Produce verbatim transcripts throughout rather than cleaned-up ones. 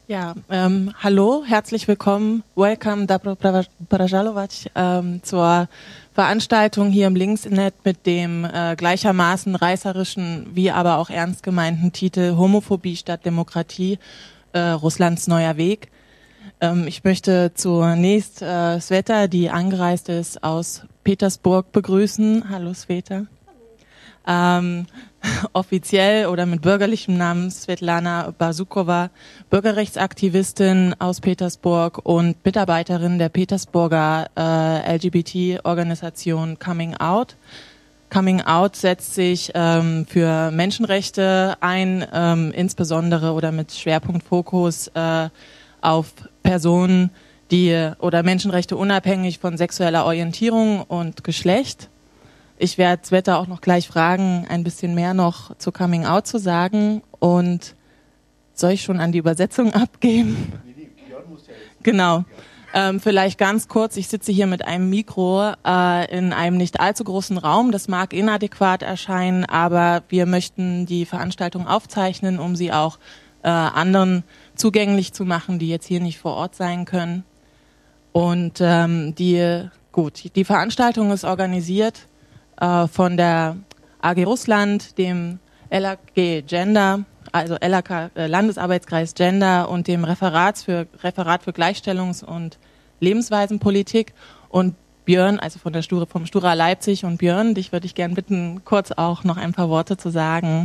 Ja, ähm, hallo, herzlich willkommen, welcome, dobro prajalovac, ähm, zur Veranstaltung hier im Linksnet mit dem äh, gleichermaßen reißerischen wie aber auch ernst gemeinten Titel Homophobie statt Demokratie, äh, Russlands neuer Weg. Ähm, ich möchte zunächst äh, Sveta, die angereist ist aus Petersburg, begrüßen. Hallo Sveta. Ähm, offiziell oder mit bürgerlichem Namen Svetlana Bazukova, Bürgerrechtsaktivistin aus Petersburg und Mitarbeiterin der Petersburger äh, L G B T-Organisation Coming Out. Coming Out setzt sich ähm, für Menschenrechte ein, ähm, insbesondere oder mit Schwerpunktfokus äh, auf Personen, die oder Menschenrechte unabhängig von sexueller Orientierung und Geschlecht. Ich werde Sveta auch noch gleich fragen, ein bisschen mehr noch zu Coming Out zu sagen. Und soll ich schon an die Übersetzung abgeben? Genau. Ähm, vielleicht ganz kurz, ich sitze hier mit einem Mikro äh, in einem nicht allzu großen Raum. Das mag inadäquat erscheinen, aber wir möchten die Veranstaltung aufzeichnen, um sie auch äh, anderen zugänglich zu machen, die jetzt hier nicht vor Ort sein können. Und ähm, die, gut, die Veranstaltung ist organisiert von der A G Russland, dem L A G Gender, also L A K äh, Landesarbeitskreis Gender und dem Referat für Referat für Gleichstellungs- und Lebensweisenpolitik und Björn, also von der Stura, vom Stura Leipzig und Björn, dich würde ich gern bitten, kurz auch noch ein paar Worte zu sagen.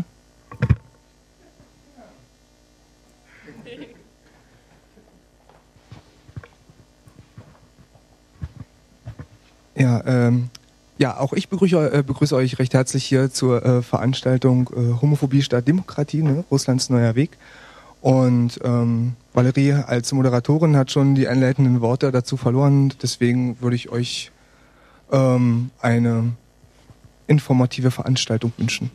Ja, ähm Ja, auch ich begrüße, äh, begrüße euch recht herzlich hier zur äh, Veranstaltung äh, Homophobie statt Demokratie, ne? Russlands neuer Weg. Und ähm, Valerie als Moderatorin hat schon die einleitenden Worte dazu verloren. Deswegen würde ich euch ähm, eine informative Veranstaltung wünschen.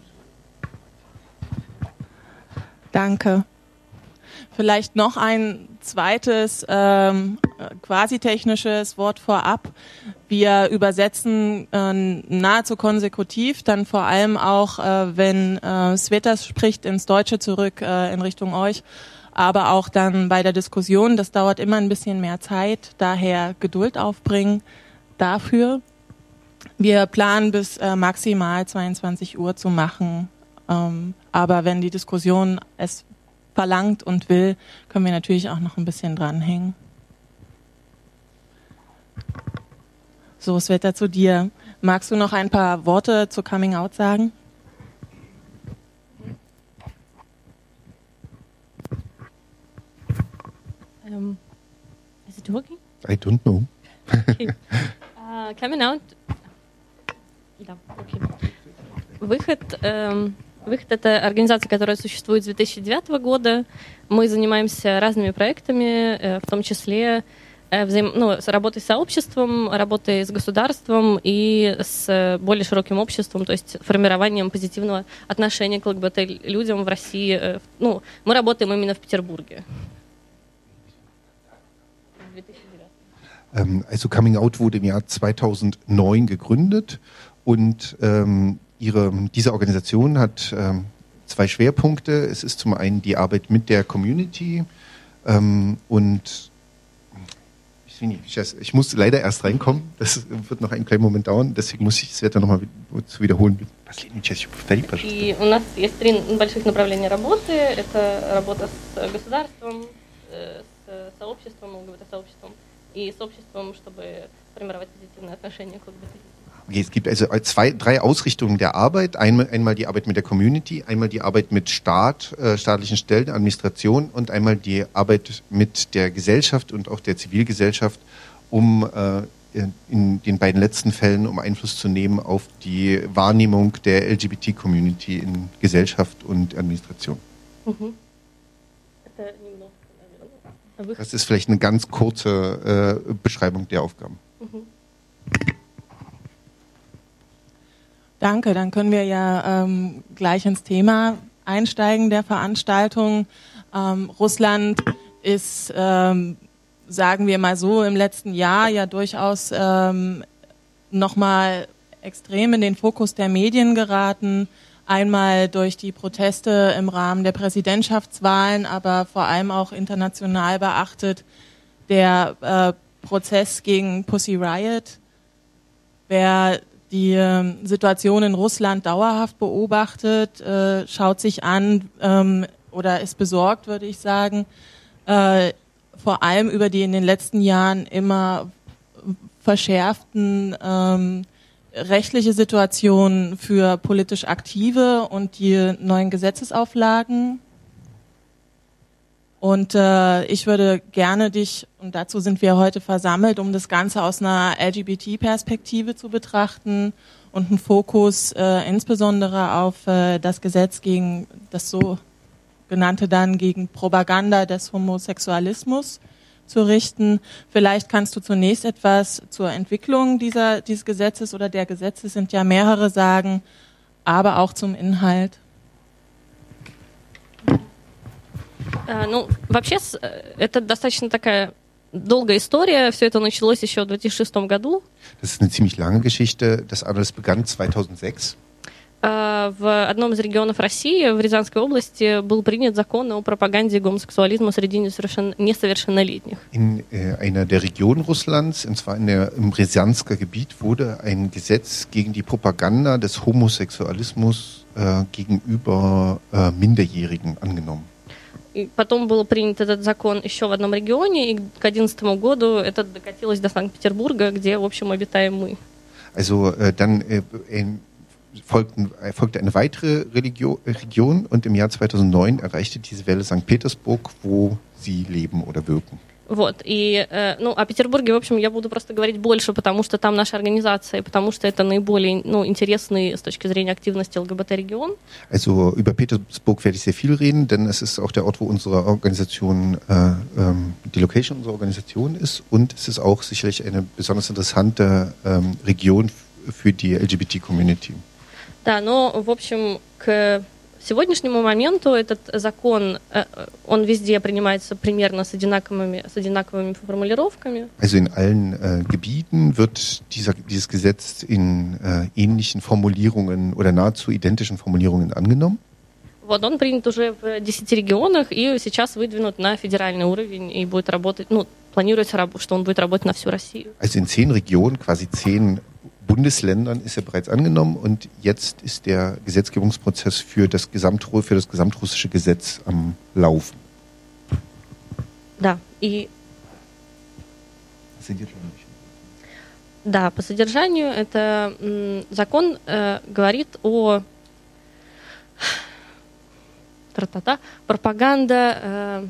Danke. Vielleicht noch ein zweites ähm, quasi technisches Wort vorab. Wir übersetzen äh, nahezu konsekutiv, dann vor allem auch, äh, wenn äh, Sveta spricht, ins Deutsche zurück äh, in Richtung euch, aber auch dann bei der Diskussion. Das dauert immer ein bisschen mehr Zeit, daher Geduld aufbringen dafür. Wir planen bis äh, maximal zweiundzwanzig Uhr zu machen, ähm, aber wenn die Diskussion es verlangt und will, können wir natürlich auch noch ein bisschen dranhängen. So, Sveta, zu dir. Magst du noch ein paar Worte zu Coming Out sagen? Um, is it working? I don't know. Okay. uh, coming Out. Да, okay. Выход. Um, Выход — это организация, которая существует с две тысячи девятого года. Мы занимаемся разными проектами, в том числе взаим... ну, с работой с сообществом, работой с государством и с более широким обществом, то есть формированием позитивного отношения к ЛГБТ-людям в России. Ну, мы работаем именно в Петербурге. Also Coming Out wurde im Jahr zweitausendneun gegründet und ähm, Ihre, diese Organisation hat ähm, zwei Schwerpunkte. Es ist zum einen die Arbeit mit der Community ähm, und ich muss leider erst reinkommen. Das wird noch einen kleinen Moment dauern. Deswegen muss ich Sveta nochmal zu wiederholen. И у нас есть три больших направления работы. Это работа с государством, с сообществом, ЛГБТ-сообществом и с обществом, чтобы формировать позитивное отношение к ЛГБТ. Es gibt also zwei, drei Ausrichtungen der Arbeit. Einmal, einmal die Arbeit mit der Community, einmal die Arbeit mit Staat, äh, staatlichen Stellen, Administration und einmal die Arbeit mit der Gesellschaft und auch der Zivilgesellschaft, um äh, in den beiden letzten Fällen um Einfluss zu nehmen auf die Wahrnehmung der L G B T-Community in Gesellschaft und Administration. Mhm. Das ist vielleicht eine ganz kurze äh, Beschreibung der Aufgaben. Mhm. Danke, dann können wir ja ähm, gleich ins Thema einsteigen der Veranstaltung. Ähm, Russland ist, ähm, sagen wir mal so, im letzten Jahr ja durchaus ähm, nochmal extrem in den Fokus der Medien geraten. Einmal durch die Proteste im Rahmen der Präsidentschaftswahlen, aber vor allem auch international beachtet der äh, Prozess gegen Pussy Riot. Wer die äh, Situation in Russland dauerhaft beobachtet, äh, schaut sich an ähm, oder ist besorgt, würde ich sagen, äh, vor allem über die in den letzten Jahren immer verschärften ähm, rechtliche Situation für politisch Aktive und die neuen Gesetzesauflagen. Und äh, ich würde gerne dich, und dazu sind wir heute versammelt, um das Ganze aus einer L G B T-Perspektive zu betrachten und einen Fokus äh, insbesondere auf äh, das Gesetz gegen, das sogenannte dann gegen Propaganda des Homosexualismus zu richten. Vielleicht kannst du zunächst etwas zur Entwicklung dieser, dieses Gesetzes oder der Gesetze, sind ja mehrere, sagen, aber auch zum Inhalt. Ну, вообще, это достаточно такая долгая история. Все это началось еще в две тысячи шестом году. Das ist eine ziemlich lange Geschichte. Das alles begann zweitausendsechs. В одном из регионов России, в Рязанской области, был принят закон о пропаганде гомосексуализма среди несовершеннолетних. In äh, einer der Regionen Russlands, und zwar in der, im Rязанsker Gebiet, wurde ein Gesetz gegen die Propaganda des Homosexualismus äh, gegenüber äh, Minderjährigen angenommen. И потом был принят этот закон еще в одном регионе, и к две тысячи одиннадцатому году это докатилось до Санкт-Петербурга, где, в общем, обитаем мы. Also äh, dann äh, in, folgten, äh, folgte eine weitere Religio- Region und im Jahr zweitausendneun erreichte diese Welle Sankt Petersburg, wo sie leben oder wirken. Вот, и, äh, ну, о Петербурге, в общем, я буду просто говорить больше, потому что там наша организация, потому что это наиболее, ну, интересный с точки зрения активности ЛГБТ-регион. Also über Petersburg werde ich sehr viel reden, denn es ist auch der Ort, wo unsere Organisation, äh, ähm, die Location unserer Organisation ist, und es ist auch sicherlich eine besonders interessante ähm, Region f- für die L G B T-Community. Да, но, в общем, к сегодняшнему моменту этот закон, он везде принимается примерно с одинаковыми, с одинаковыми формулировками. Also in allen äh, Gebieten wird dieser, dieses Gesetz in äh, ähnlichen Formulierungen oder nahezu identischen Formulierungen angenommen. Вот, он принят уже в десяти регионах и сейчас выдвинут на федеральный уровень и будет работать, ну, планируется, что он будет работать на всю Россию. Also in zehn Regionen, quasi zehn Bundesländern ist er bereits angenommen, und jetzt ist der Gesetzgebungsprozess für das, Gesamt, für das gesamtrussische Gesetz am Laufen. Да, и да, по содержанию это м, закон э, говорит о тра-та-та, пропаганда э,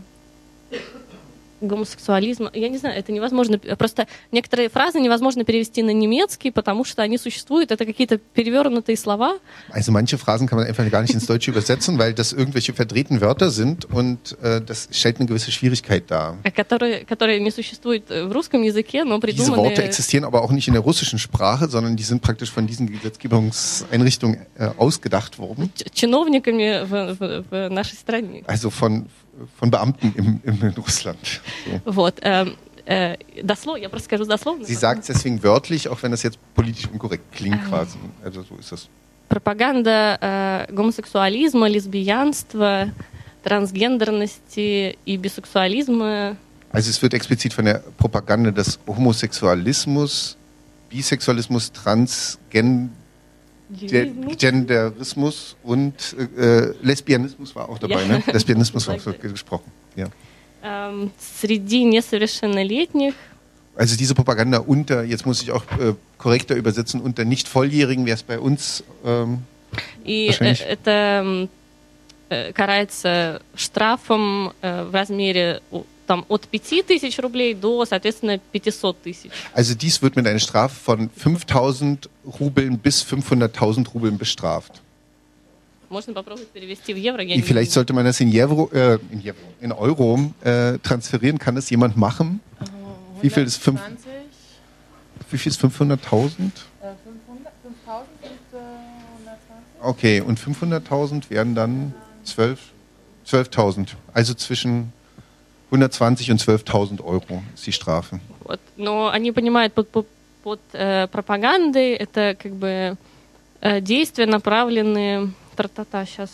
гомосексуализма. Я не знаю, это невозможно. Просто некоторые фразы невозможно перевести на немецкий, потому что они существуют. Это какие-то перевернутые слова. Also manche Phrasen kann man einfach gar nicht ins Deutsche übersetzen, weil das irgendwelche verdrehten Wörter sind, und äh, das stellt eine gewisse Schwierigkeit dar. Которые, которые не существуют в русском языке, но придуманы... Diese Worte existieren aber auch nicht in der russischen Sprache, sondern die sind praktisch von diesen Gesetzgebungseinrichtungen äh, ausgedacht worden. Чиновниками в, в, в нашей стране. Also von von Beamten im, im, in Russland. So. Вот, äh, äh, дословно, я просто скажу дословно. Sie sagt es deswegen wörtlich, auch wenn das jetzt politisch unkorrekt klingt quasi. Also so ist das. Пропаганда äh, гомосексуализма, лесбиянства, трансгендерности и бисексуализма. Also es wird explizit von der Propaganda des Homosexualismus, Bisexualismus, Transgen Der Genderismus und äh, Lesbianismus war auch dabei, ja. Ne? Lesbianismus war auch so gesprochen. Ja. Ähm, среди несовершеннолетних. Also diese Propaganda unter, jetzt muss ich auch äh, korrekter übersetzen, unter Nicht-Volljährigen wäre es bei uns ähm, И wahrscheinlich. это äh, карается штрафом äh, в размере там, от пяти тысяч рублей до, соответственно, пятьсот тысяч. Also dies wird mit einer Strafe von fünftausend Rubeln bis fünfhunderttausend Rubeln bestraft. Можно попробовать перевести в евро. Я Vielleicht sollte man das in, Euro, äh, in, Euro, in Euro äh, transferieren. Kann das jemand machen? Uh, Wie viel ist fünf? Wie viel ist fünfhunderttausend? fünftausend und hundertzwanzig. Okay, und fünfhunderttausend wären dann zwölftausend. Also zwischen hundertzwanzig und zwölftausend Euro ist die Strafe. Вот. Но они понимают под, под, под э, пропагандой это как бы э, действия, направленные тра-та-та, сейчас.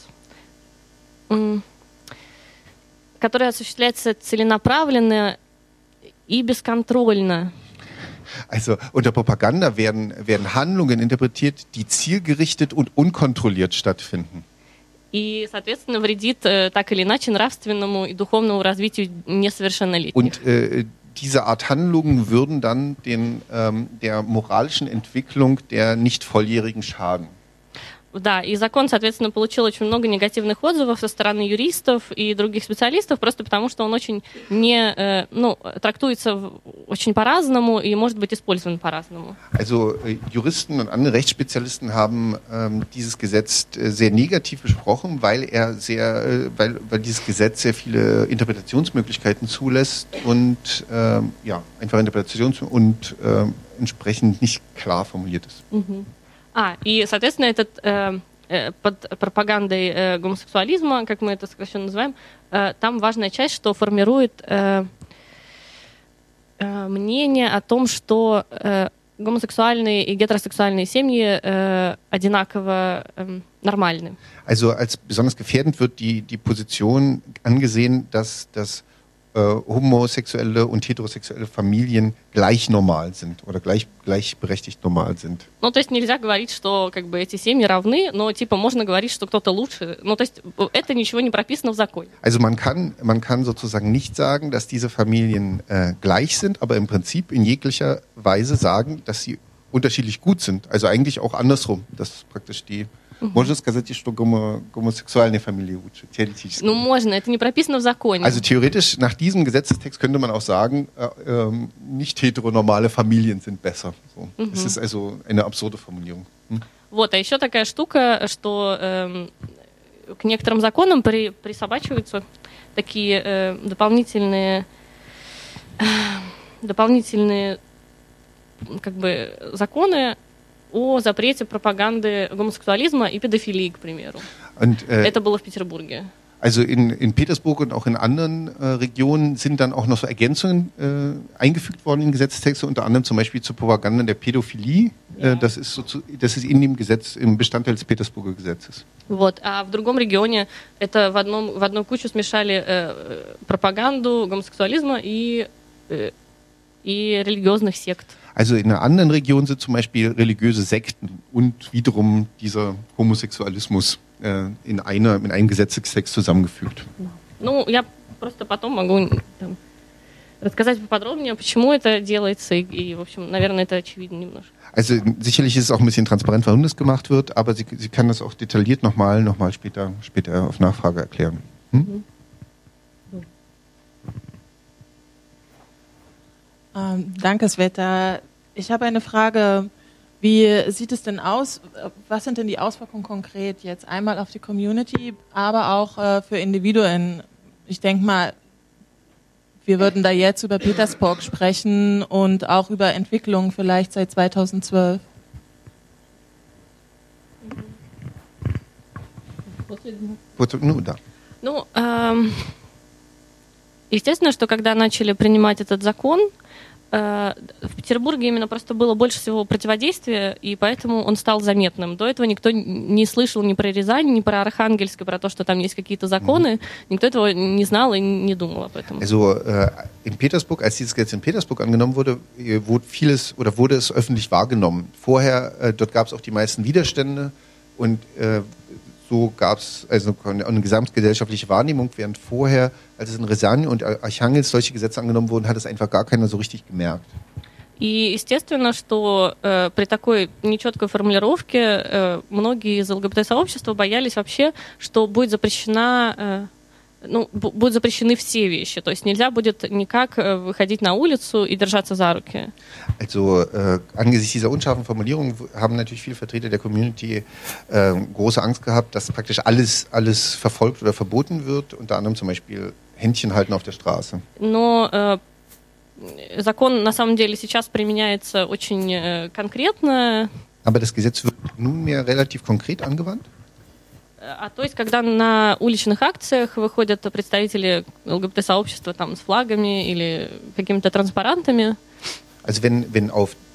Которая осуществляется целенаправленно и бесконтрольно. Also unter Propaganda werden, werden Handlungen interpretiert, die zielgerichtet und unkontrolliert stattfinden. И, соответственно, вредит э, так или иначе нравственному и духовному развитию несовершеннолетних. Und äh, diese Art Handlungen würden dann den, ähm, der moralischen Entwicklung der nicht Volljährigen schaden. Да, и закон, соответственно, получил очень много негативных отзывов со стороны юристов и других специалистов, просто потому что он очень не, äh, ну, трактуется очень по-разному и может быть использован по-разному. Also äh, Juristen und andere Rechtsspezialisten haben ähm, dieses Gesetz äh, sehr negativ besprochen, weil er sehr, äh, weil, weil dieses Gesetz sehr viele Interpretationsmöglichkeiten zulässt und äh, ja, einfach Interpretations- und äh, entsprechend nicht klar formuliert ist. Mhm. А, и, соответственно, этот, э, э, под пропагандой э, гомосексуализма, как мы это сокращенно называем, э, там важная часть, что формирует э, э, мнение о том, что э, гомосексуальные и гетеросексуальные семьи э, одинаково э, нормальны. Also als besonders gefährdend wird die, die Position angesehen, dass, dass äh, homosexuelle und heterosexuelle Familien gleich normal sind oder gleich, gleichberechtigt normal sind. Ну, то есть нельзя говорить, что как бы эти семьи равны, но типа можно говорить, что кто-то лучше. Ну, то есть это ничего не прописано в законе. Also man kann, man kann sozusagen nicht sagen, dass diese Familien äh, gleich sind, aber im Prinzip in jeglicher Weise sagen, dass sie unterschiedlich gut sind. Also eigentlich auch andersrum. Das ist praktisch die... Можно сказать, что гомо, гомосексуальные фамилии лучше, теоретически. Ну, можно, это не прописано в законе. Also theoretisch, nach diesem Gesetzestext könnte man auch sagen, äh, äh, nicht heteronormale Familien sind besser. So. Mhm. Es ist also eine absurde Formulierung. Hm? Вот, а еще такая штука, что э, к некоторым законам при, присобачиваются такие э, дополнительные, э, дополнительные как бы, законы о запрете пропаганды гомосексуализма и педофилии, к примеру. Und, äh, Это было в Петербурге. Also in, in Petersburg und auch in anderen äh, Regionen sind dann auch noch so Ergänzungen äh, eingefügt worden in Gesetzestexte, unter anderem zum Beispiel zur Propaganda der Pädophilie. Ja. Äh, das ist so zu, das ist in dem Gesetz, im Bestandteil des Petersburger Gesetzes. Вот, а в другом регионе это в одном в одну кучу смешали э, пропаганду гомосексуализма и э, и религиозных сект. Also in einer anderen Region sind zum Beispiel religiöse Sekten und wiederum dieser Homosexualismus äh, in, einer, in einem Gesetzestext zusammengefügt. Ну, я просто потом могу там, рассказать поподробнее, почему это делается, и, и, в общем, наверное, это очевидно немножко. Also sicherlich ist es auch ein bisschen transparent, warum das gemacht wird, aber sie, sie kann das auch detailliert nochmal noch mal später, später auf Nachfrage erklären. Hm? Mhm. Ähm, danke, Sveta. Ich habe eine Frage. Wie sieht es denn aus? Was sind denn die Auswirkungen konkret jetzt? Einmal auf die Community, aber auch äh, für Individuen. Ich denke mal, wir würden da jetzt über Petersburg sprechen und auch über Entwicklungen vielleicht seit zweitausendzwölf. Ну, да. Ну, эм, естественно, что когда начали принимать этот закон, э, в Петербурге именно просто было больше всего противодействия, и поэтому он стал заметным. До этого никто не слышал ни про Рязань, ни про Архангельск, про то, что там есть какие-то законы. Mhm. Никто этого не знал и не думал об этом. Also äh, in Petersburg, als dieses Gesetz in Petersburg angenommen wurde, wurde vieles oder wurde es öffentlich wahrgenommen. Vorher, äh, dort gab es auch die meisten Widerstände und äh, so gab es also eine gesamtgesellschaftliche Wahrnehmung, während vorher, als es in Рязани und Archangelsk solche Gesetze angenommen wurden, hat es einfach gar keiner so richtig gemerkt. И естественно, что э, при такой нечеткой формулировке э, многие из ЛГБТ-сообщества боялись вообще, что будет запрещена, э, ну, б- будут запрещены все вещи. То есть нельзя будет никак э, выходить на улицу и держаться за руки. Also äh, angesichts dieser unscharfen Formulierung haben natürlich viele Vertreter der Community äh, große Angst gehabt, dass praktisch alles, alles verfolgt oder verboten wird, unter anderem zum Beispiel Händchen halten auf der Straße. Но э, закон на самом деле сейчас применяется очень э, конкретно. Aber das Gesetz wird nunmehr relativ konkret angewandt. А то есть, когда на уличных акциях выходят представители ЛГБТ-сообщества там, с флагами или какими-то транспарантами. Also wenn, wenn auf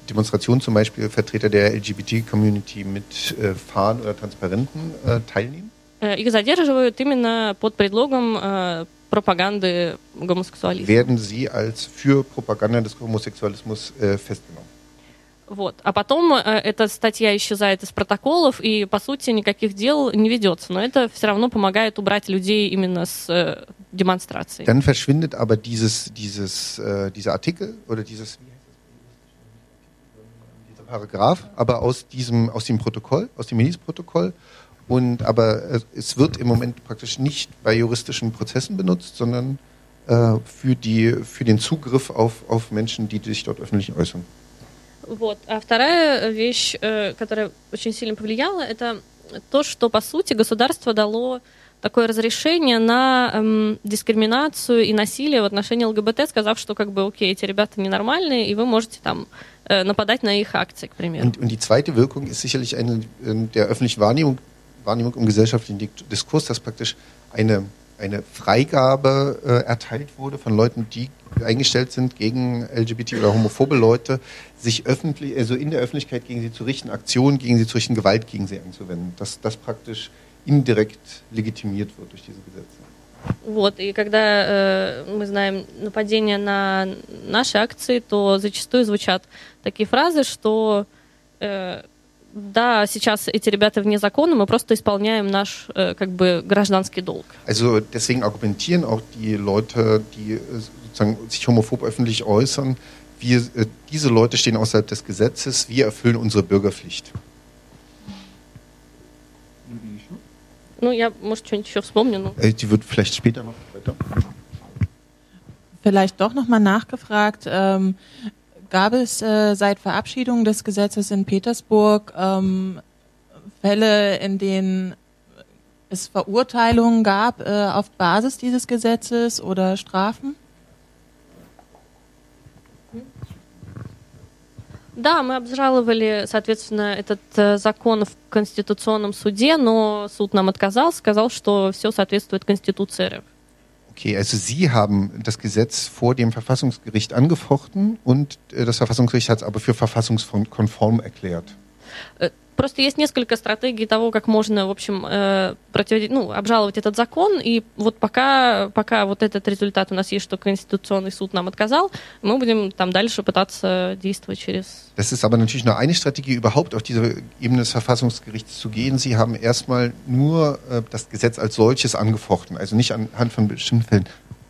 Demonstrationen zum Beispiel Vertreter der L G B T-Community mit äh, Fahnen oder Transparenten äh, teilnehmen? Их задерживают именно под предлогом äh, Propaganды гомосексуализма. Werden sie als für Propaganda des Homosexualismus äh, festgenommen? Вот. А потом äh, эта статья исчезает из протоколов, и, по сути, никаких дел не ведется. Но это все равно помогает убрать людей именно с äh, демонстрацией. Dann verschwindet aber dieses, dieses, äh, dieser Artikel oder dieses, wie heißt das? Dieser Paragraph, aber aus diesem, aus dem Protokoll, aus dem Milizprotokoll. Und aber es wird im Moment praktisch nicht bei juristischen Prozessen benutzt, sondern äh, für, die, für den Zugriff auf, auf Menschen, die sich dort öffentlich äußern. Вот. А вторая вещь, которая очень сильно повлияла, это то, что, по сути, государство дало такое разрешение на эм, дискриминацию и насилие в отношении ЛГБТ, сказав, что, как бы, окей, эти ребята ненормальные, и вы можете там äh, нападать на их акции, к примеру. Und, und die zweite Wirkung ist sicherlich eine äh, der öffentlichen Wahrnehmung, Wahrnehmung im gesellschaftlichen Diskurs, dass praktisch eine, eine Freigabe äh, erteilt wurde von Leuten, die eingestellt sind gegen L G B T oder homophobe Leute, sich öffentlich, also in der Öffentlichkeit gegen sie zu richten, Aktionen gegen sie zu richten, Gewalt gegen sie anzuwenden. Dass das praktisch indirekt legitimiert wird durch diese Gesetze. Вот, и когда э, мы знаем нападения на наши акции, то зачастую звучат такие фразы, что э, да, сейчас эти ребята вне закона, мы просто исполняем наш äh, как бы гражданский долг. Also deswegen argumentieren auch die Leute, die sozusagen sich homophob öffentlich äußern, wir, äh, diese Leute stehen außerhalb des Gesetzes, wir erfüllen unsere Bürgerpflicht. Ну, я, может, что-нибудь еще вспомню. Но... Die wird vielleicht später noch weiter. Vielleicht doch nochmal nachgefragt, ähm, gab es äh, seit Verabschiedung des Gesetzes in Petersburg ähm, Fälle, in denen es Verurteilungen gab äh, auf Basis dieses Gesetzes oder Strafen? Да, мы обжаловали, соответственно, этот э, закон в Конституционном суде, но суд нам отказал, сказал, что все соответствует Конституции РФ. Okay, also Sie haben das Gesetz vor dem Verfassungsgericht angefochten und äh, das Verfassungsgericht hat es aber für verfassungskonform erklärt. Äh, Просто есть несколько стратегий того, как можно, в общем, э, против... ну, обжаловать этот закон, и вот пока, пока вот этот результат у нас есть, что Конституционный суд нам отказал, мы будем там дальше пытаться действовать через... Das ist aber natürlich nur eine Strategie, überhaupt auf diese Ebene des Verfassungsgerichts zu gehen. Sie haben erstmal nur äh, das Gesetz als solches angefochten, also nicht anhand von bestimmten Fällen.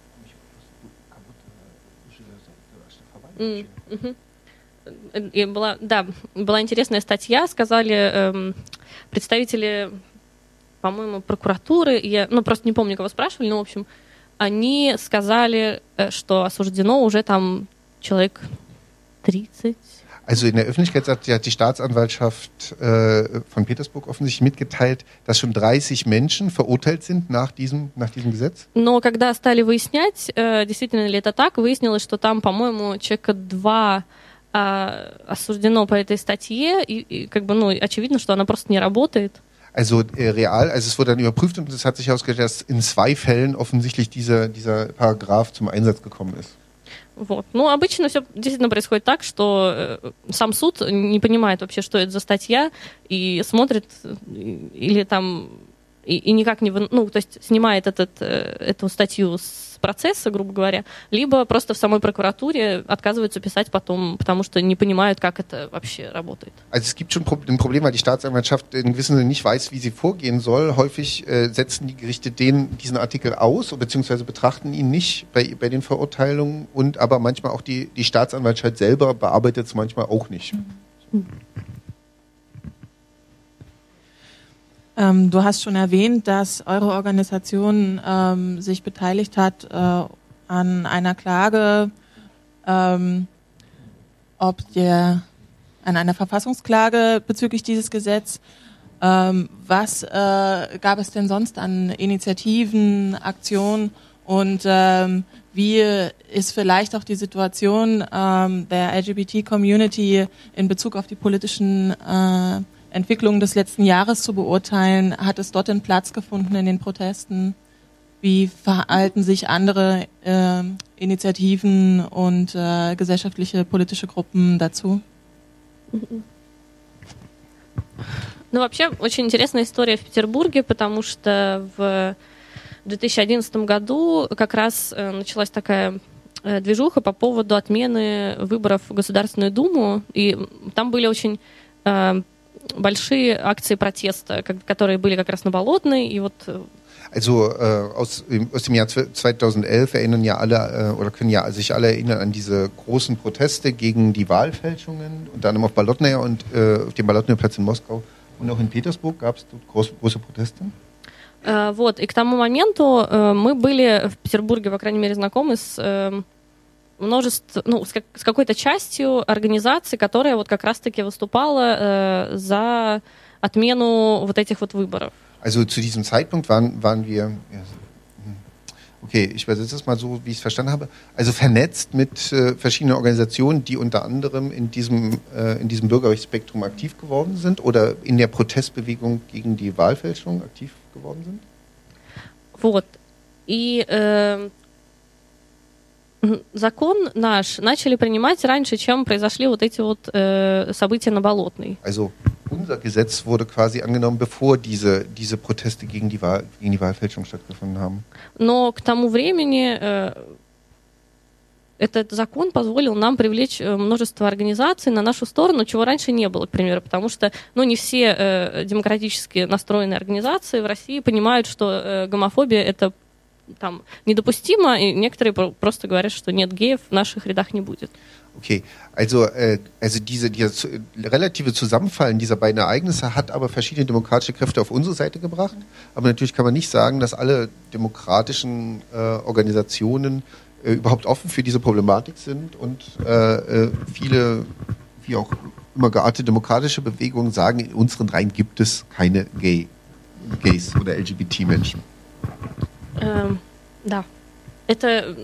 Mm-hmm. И была, да, была интересная статья, сказали эм, представители, по-моему, прокуратуры, я, ну, просто не помню, кого спрашивали, но, в общем, они сказали, что осуждено уже там человек тридцать. Also in der Öffentlichkeit hat die Staatsanwaltschaft äh, von Petersburg offensichtlich mitgeteilt, dass schon dreißig Menschen verurteilt sind nach diesem, nach diesem Gesetz. Но когда стали выяснять, äh, действительно ли это так, выяснилось, что там, по-моему, человека два осуждено по этой статье, и, и как бы, ну, очевидно, что она просто не работает. Also äh, real, also es wurde dann überprüft und es hat sich herausgestellt, dass in zwei Fällen offensichtlich dieser, dieser Paragraph zum Einsatz gekommen ist. Вот. Ну, обычно все действительно происходит так, что э, сам суд не понимает вообще, что это за статья, и смотрит, или там, и, и никак не, ну, то есть снимает этот, э, эту статью с процесса, грубо говоря, либо просто в самой прокуратуре отказываются писать потом, потому что не понимают, как это вообще работает. Also es gibt schon ein Problem, weil die Staatsanwaltschaft in gewissem Sinne nicht weiß, wie sie vorgehen soll. Häufig äh, setzen die Gerichte den, diesen Artikel aus, beziehungsweise betrachten ihn nicht bei, bei den Verurteilungen, und aber manchmal auch die, die Staatsanwaltschaft selber bearbeitet es manchmal auch nicht. Mhm. Ähm, du hast schon erwähnt, dass eure Organisation ähm, sich beteiligt hat äh, an einer Klage, ähm, ob der, an einer Verfassungsklage bezüglich dieses Gesetzes. Ähm, was äh, gab es denn sonst an Initiativen, Aktionen, und ähm, wie ist vielleicht auch die Situation ähm, der L G B T-Community in Bezug auf die politischen äh, Entwicklungen des letzten Jahres zu beurteilen? Hat es dort einen Platz gefunden in den Protesten? Wie verhalten sich andere äh, Initiativen und äh, gesellschaftliche politische Gruppen dazu? Ну, вообще, очень интересная история в Петербурге, потому что в две тысячи одиннадцатом году как раз началась такая движуха по поводу отмены выборов в Государственную Думу, и там были очень э, большие акции протеста, как, которые были как раз на Болотной, и вот... Also äh, aus, aus dem Jahr zweitausendelf erinnern ja alle äh, oder können ja sich alle erinnern an diese großen Proteste gegen die Wahlfälschungen, unter anderem auf Bolotnaja und äh, auf dem Bolotnaja Platz in Moskau und auch in Petersburg gab es dort groß, große Proteste. Äh, вот, и к тому моменту äh, мы были в Петербурге, по крайней мере, знакомы с äh, множеством, ну, с, как, с какой-то частью организации, которая вот как раз-таки выступала äh, за отмену вот этих вот выборов. Also zu diesem Zeitpunkt waren, waren wir, okay, ich übersetze das mal so, wie ich es verstanden habe, also vernetzt mit äh, verschiedenen Organisationen, die unter anderem in diesem, äh, in diesem Bürgerrechtsspektrum aktiv geworden sind oder in der Protestbewegung gegen die Wahlfälschung aktiv geworden sind. Вот. И äh, закон наш начали принимать раньше, чем произошли вот эти вот äh, события на Болотной. Also unser Gesetz wurde quasi angenommen, bevor diese, diese Proteste gegen die, Wahl, gegen die Wahlfälschung stattgefunden haben. Но к тому времени äh, этот закон позволил нам привлечь множество организаций на нашу сторону, чего раньше не было, к примеру, потому что ну, не все э, демократически настроенные организации в России понимают, что э, гомофобия — это там недопустимо, и некоторые просто говорят, что нет, геев в наших рядах не будет. Okay, also, äh, also diese, dieses relative Zusammenfallen dieser beiden Ereignisse hat aber verschiedene demokratische Kräfte auf unsere Seite gebracht. Aber natürlich kann man nicht sagen, dass alle demokratischen äh, Organisationen äh, überhaupt offen für diese Problematik sind und äh, viele, wie auch immer geartete demokratische Bewegungen sagen, in unseren Reihen gibt es keine Gay, Gays oder L G B T-Menschen. Ähm, да, это...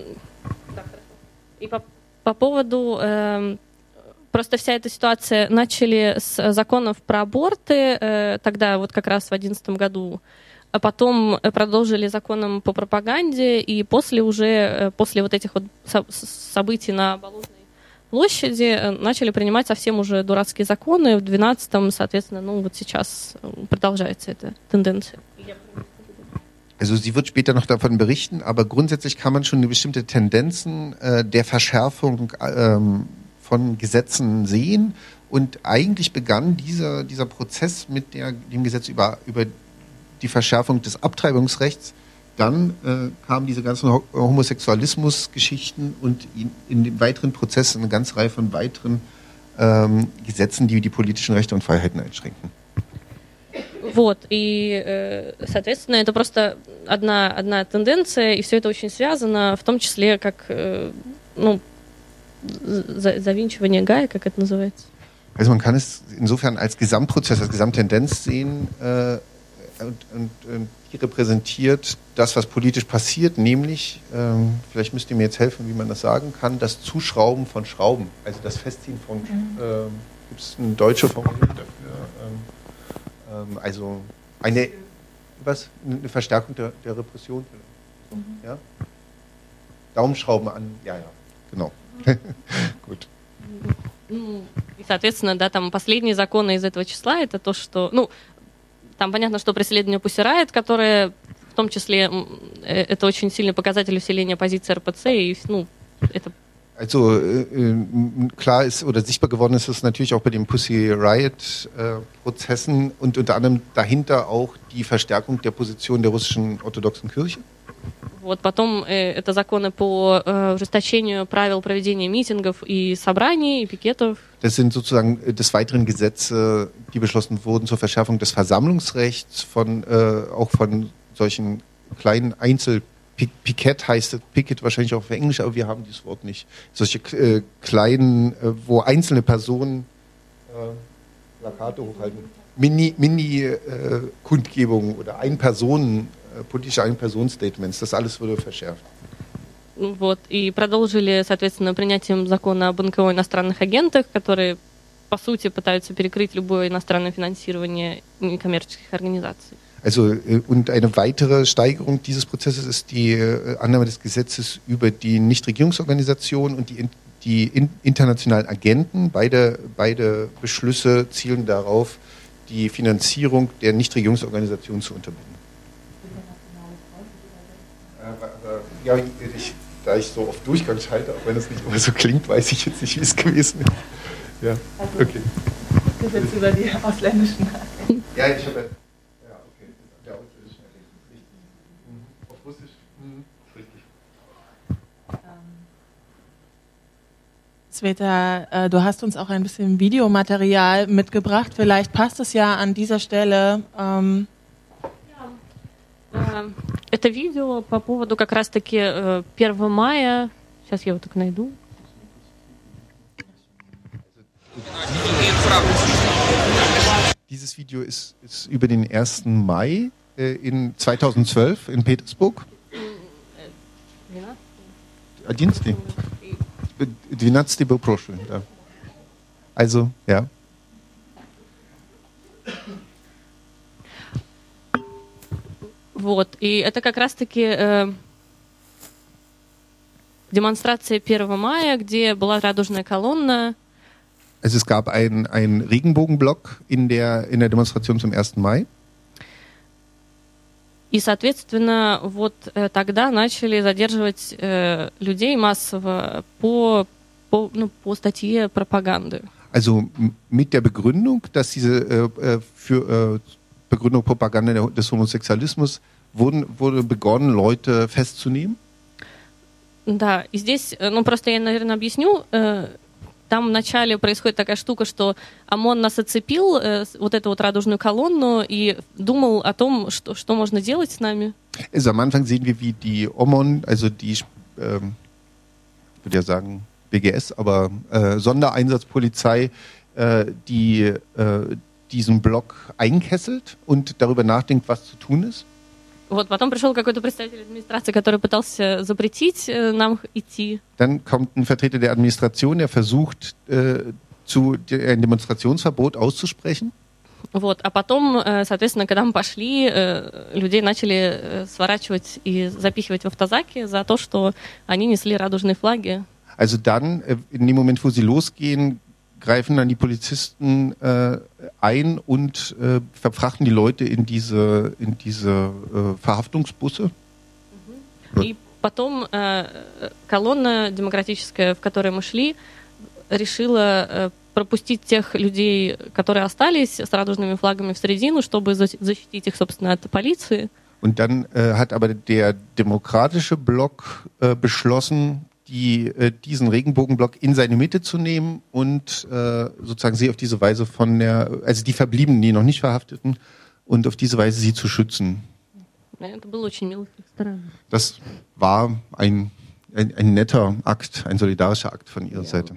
И по, по поводу... Э, просто вся эта ситуация начали с законов про аборты, э, тогда вот как раз в две тысячи одиннадцатом году, а потом продолжили законом по пропаганде, и после уже, после вот этих вот со- событий на Болотной площади начали принимать совсем уже дурацкие законы. В двенадцатом, соответственно, ну вот сейчас продолжается эта тенденция. Also sie wird später noch davon berichten, aber grundsätzlich kann man schon eine bestimmte Tendenzen äh, der Verschärfung ähm, von Gesetzen sehen. Und eigentlich begann dieser, dieser Prozess mit der, dem Gesetz über, über die Verschärfung des Abtreibungsrechts. Dann äh, kamen diese ganzen Homosexualismus-Geschichten und in, in dem weiteren Prozess eine ganze Reihe von weiteren ähm, Gesetzen, die die politischen Rechte und Freiheiten einschränken. Вот, и, соответственно, это просто одна, одна тенденция, и все это очень связано, в том числе как, ну, завинчивание гаек, как это называется. Also man kann es insofern als Gesamtprozess, als Gesamttendenz sehen äh, und, und, und die repräsentiert das, was politisch passiert, nämlich, ähm, vielleicht müsst ihr mir jetzt helfen, wie man das sagen kann, das Zuschrauben von Schrauben, also das Festziehen von, mhm. äh, gibt es eine deutsche Formulierung dafür? Ähm, Also eine, was, eine Verstärkung der, der Repression. Mhm. Ja? Daumenschrauben an, ja, ja, genau. Gut. И, соответственно, да, там последние законы из этого числа, это то, что, ну, там понятно, что преследование Pussy Riot, которое, в том числе, это очень сильный показатель усиления позиции эр пэ цэ, и, ну, это... Also äh, klar ist oder sichtbar geworden ist es natürlich auch bei den Pussy Riot äh, Prozessen und unter anderem dahinter auch die Verstärkung der Position der russischen orthodoxen Kirche. Вот потом э, это законы по э, ужесточению правил проведения митингов и собраний, и пикетов. Das sind sozusagen des Weiteren Gesetze, die beschlossen wurden zur Verschärfung des Versammlungsrechts von äh, auch von solchen kleinen Einzel Piket heißt es, Picket wahrscheinlich auch auf Englisch, aber wir haben dieses Wort nicht. Solche äh, kleinen, äh, wo einzelne Personen äh, Plakate hochhalten. Mini-Kundgebungen Mini, äh, oder Ein-Personen, äh, politische Ein-Personen-Statements, das alles wurde verschärft. Вот, и продолжили, соответственно, принятием закона об эн ка о иностранных агентах, которые, по сути, пытаются перекрыть любое иностранное финансирование некоммерческих организаций. Also, und eine weitere Steigerung dieses Prozesses ist die Annahme des Gesetzes über die Nichtregierungsorganisationen und die die in, internationalen Agenten. Beide, beide Beschlüsse zielen darauf, die Finanzierung der Nichtregierungsorganisationen zu unterbinden. Ja, ich, da ich so oft Durchgang schalte, auch wenn es nicht immer so klingt, weiß ich jetzt nicht, wie es gewesen ist. Ja, okay. Das ist jetzt über die ausländischen. Ja, ich habe. Ja, okay. Der ausländischen richtig. Auf Russisch? Mhm. Richtig. Sveta, du hast uns auch ein bisschen Videomaterial mitgebracht. Vielleicht passt es ja an dieser Stelle. Ähm Это видео по поводу как раз-таки первого мая. Сейчас я его так найду. Dieses Video ist, ist über den ersten Mai äh, in zweitausendzwölf in Petersburg. одиннадцатый? двенадцатый был прошлый, да. Also, ja. Вот, и это как раз-таки э, демонстрация первого мая, где была радужная колонна. Also es gab einen ein Regenbogenblock in der, in der Demonstration zum ersten Mai. И, соответственно, вот э, тогда начали задерживать э, людей массово по, по, ну, по статье пропаганды. Also mit der Begründung, dass diese äh, für äh, Begründung Propaganda des Homosexualismus wurden, wurde begonnen, Leute festzunehmen. Да, и здесь, ну просто я, наверное, объясню. Э, Там вначале происходит такая штука, что ОМОН нас оцепил, э, вот эту вот радужную колонну, и думал о том, что, что можно делать с нами. Also am Anfang sehen wir, wie die OMON, also die, ähm, ich würde ja sagen B G S, aber äh, Sondereinsatzpolizei, äh, die äh, diesen Block einkesselt und darüber nachdenkt, was zu tun ist. Вот, потом пришел какой-то представитель администрации, который пытался запретить э, нам идти. Dann kommt ein Vertreter der Administration, der versucht, äh, zu, ein Demonstrationsverbot auszusprechen. Вот, а потом, э, соответственно, когда мы пошли, э, людей начали э, сворачивать и запихивать в автозаки за то, что они несли радужные флаги. Also dann, äh, in dem Moment, wo sie losgehen, greifen dann die Polizisten äh, ein und äh, verfrachten die Leute in diese, in diese äh, Verhaftungsbusse. Mm-hmm. И потом э, колонна демократическая, в которой мы шли, решила э, пропустить тех людей, которые остались с радужными флагами в середину, чтобы защитить их, собственно, от полиции. Und dann äh, hat aber der demokratische Block äh, beschlossen, die, äh, diesen Regenbogenblock in seine Mitte zu nehmen und äh, sozusagen sie auf diese Weise von der, also die Verbliebenen, die noch nicht Verhafteten, und auf diese Weise sie zu schützen. Das war ein, ein, ein netter Akt, ein solidarischer Akt von ihrer Seite.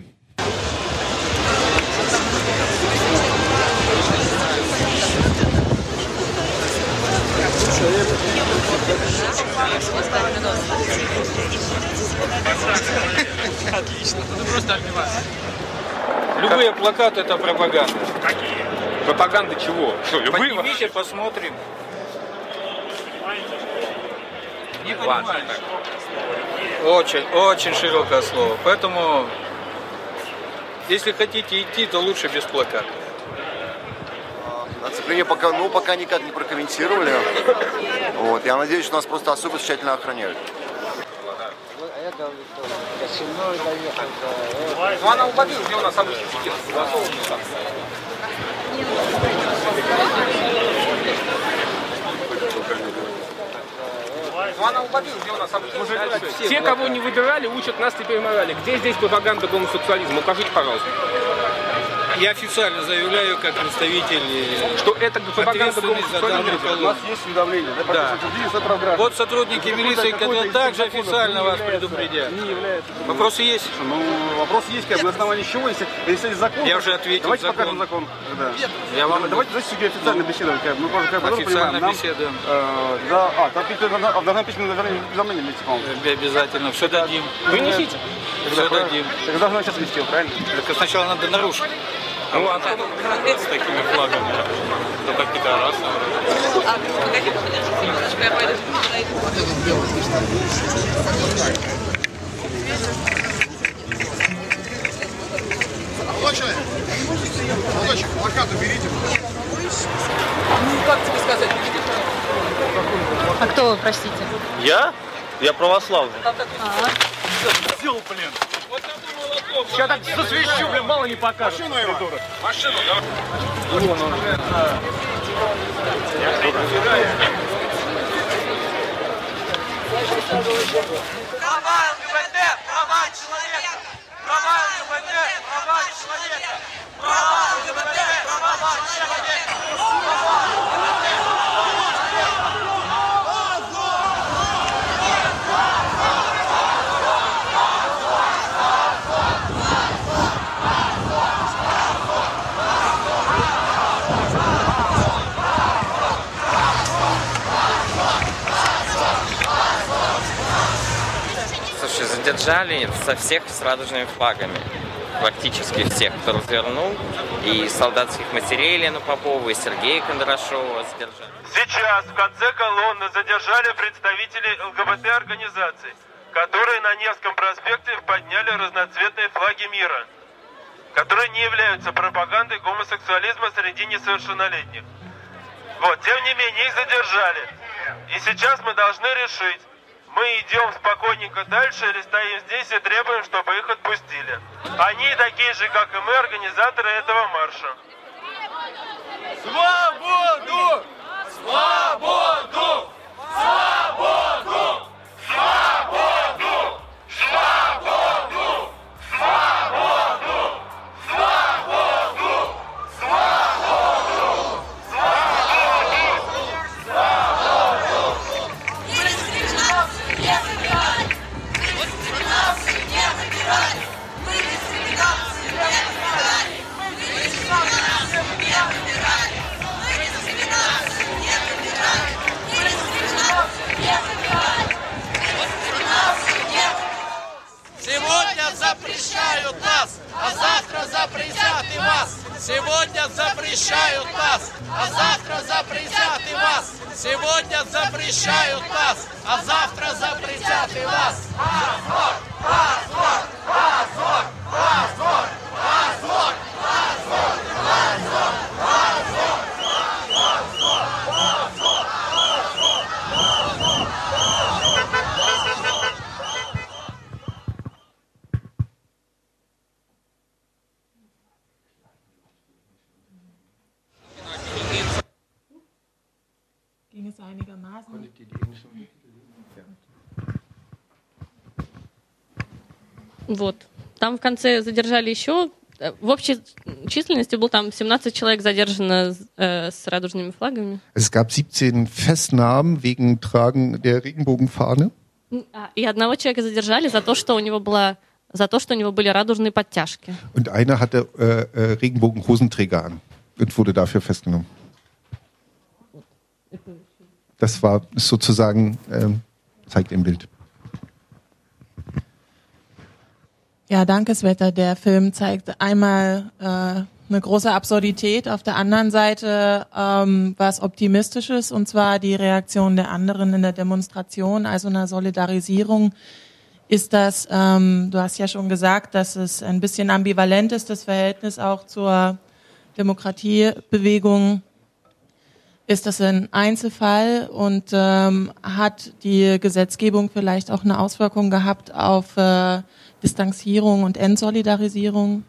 Отлично. Ну просто обниматься. Любые плакаты — это пропаганда. Какие? Пропаганда чего? Что, любые? Поднимите, посмотрим. Не понимаю. Очень, очень широкое слово. Поэтому, если хотите идти, то лучше без плаката. Оцепление пока, ну, пока никак не прокомментировали. Вот. Я надеюсь, что нас просто особо тщательно охраняют. Ну она упадет, где у нас обычно сидит. Ну она упадет, где у нас обычно сидит. Те, кого не выбирали, учат нас теперь морали. Где здесь пропаганда гомосексуализма? Укажите, пожалуйста. Я официально заявляю, как представитель, что это пропаганда гомосексуализма. У нас есть уведомление. Да. Вот сотрудники милиции, которые также официально вас предупредят. Вопросы есть? Ну, вопросы есть, как бы, на основании чего, если, если есть закон. Я уже ответил. Давайте закон. покажем закон. Да. Я вам... Давайте, давайте судьи официально беседовать. Мы тоже как бы официально понимаем, беседуем. Нам, э, да, а, там должна письменное уведомление вместе, по-моему. Обязательно. Все дадим. Вынесите. Все дадим. Так должна сейчас вести, правильно? Так сначала надо нарушить. Ну, а так с такими флагами. Ну, как пидорасы. А какие я пойду? вы, простите? Я? Я православный. А, Сделал, блин. Сейчас так засвещу, блин, мало не покажет. Машину его. Машину, давай. Вон он. Права ЛГБТ, права человека. Права ЛГБТ, права человека. Права ЛГБТ, права человека. Слушай, задержали со всех с радужными флагами. Практически всех, кто развернул. И солдатских матерей Елену Попову, и Сергея Кондрашова задержали. Сейчас в конце колонны задержали представителей ЛГБТ-организаций, которые на Невском проспекте подняли разноцветные флаги мира, которые не являются пропагандой гомосексуализма среди несовершеннолетних. Вот, тем не менее, их задержали. И сейчас мы должны решить, мы идем спокойненько дальше или стоим здесь и требуем, чтобы их отпустили. Они такие же, как и мы, организаторы этого марша. Свободу! Свободу! Свободу! Свободу! Свободу! Свободу! Свободу! Свободу! Свободу! Мы дискриминацию не выбирали! Мы дискриминацию не выбирали! Мы дискриминацию не выбирали! Мы дискриминацию не выбирали! Мы дискриминацию не выбирали! Мы дискриминацию не выбирали! Дискриминацию не выбирали! Сегодня запрещают нас, а завтра запретят и вас! Сегодня запрещают нас, а завтра запретят и вас! Сегодня запрещают нас, а завтра запретят и вас! Позор! Позор! Позор! Позор! Позор! Позор! Позор! Позор! Ging es einigermaßen? вот. Там в конце задержали еще. В общей численности было там семнадцать человек задержано э, с радужными флагами. Es gab siebzehn Festnahmen wegen Tragen der Regenbogenfahne. И одного человека задержали за то, что у него была, за то, что у него были радужные подтяжки. Und einer hatte äh, äh, Regenbogenhosenträger an und wurde dafür festgenommen. Das war sozusagen, äh, zeigt im Bild. Ja, Dankeswetter. Der Film zeigt einmal äh, eine große Absurdität, auf der anderen Seite ähm, was Optimistisches, und zwar die Reaktion der anderen in der Demonstration, also eine Solidarisierung. Ist das, ähm, du hast ja schon gesagt, dass es ein bisschen ambivalent ist, das Verhältnis auch zur Demokratiebewegung. Ist das ein Einzelfall und ähm, hat die Gesetzgebung vielleicht auch eine Auswirkung gehabt auf äh, Distanzierung und Entsolidarisierung?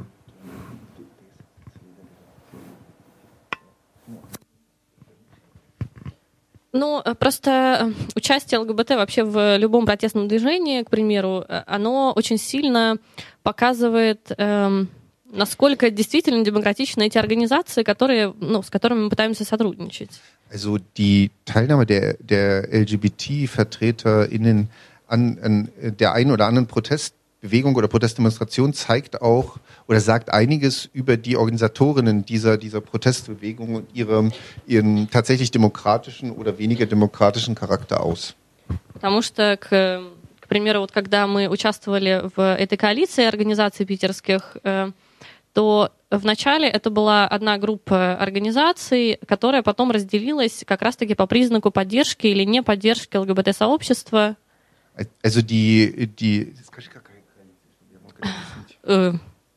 Ну, просто участие ЛГБТ вообще в любом протестном движении, к примеру, оно очень сильно показывает, эм, насколько действительно демократичны эти организации, которые, ну, с которыми мы пытаемся сотрудничать. Also die Teilnahme der, der L G B T-VertreterInnen an, an der einen oder anderen Protestbewegung oder Protestdemonstration zeigt auch oder sagt einiges über die Organisatorinnen dieser, dieser Protestbewegung und ihre, ihren tatsächlich demokratischen oder weniger demokratischen Charakter aus. Потому что, к, к примеру, вот когда мы участвовали в этой коалиции организаций питерских, то вначале это была одна группа организаций, которая потом разделилась как раз-таки по признаку поддержки или не поддержки ЛГБТ-сообщества. Also die, die Э,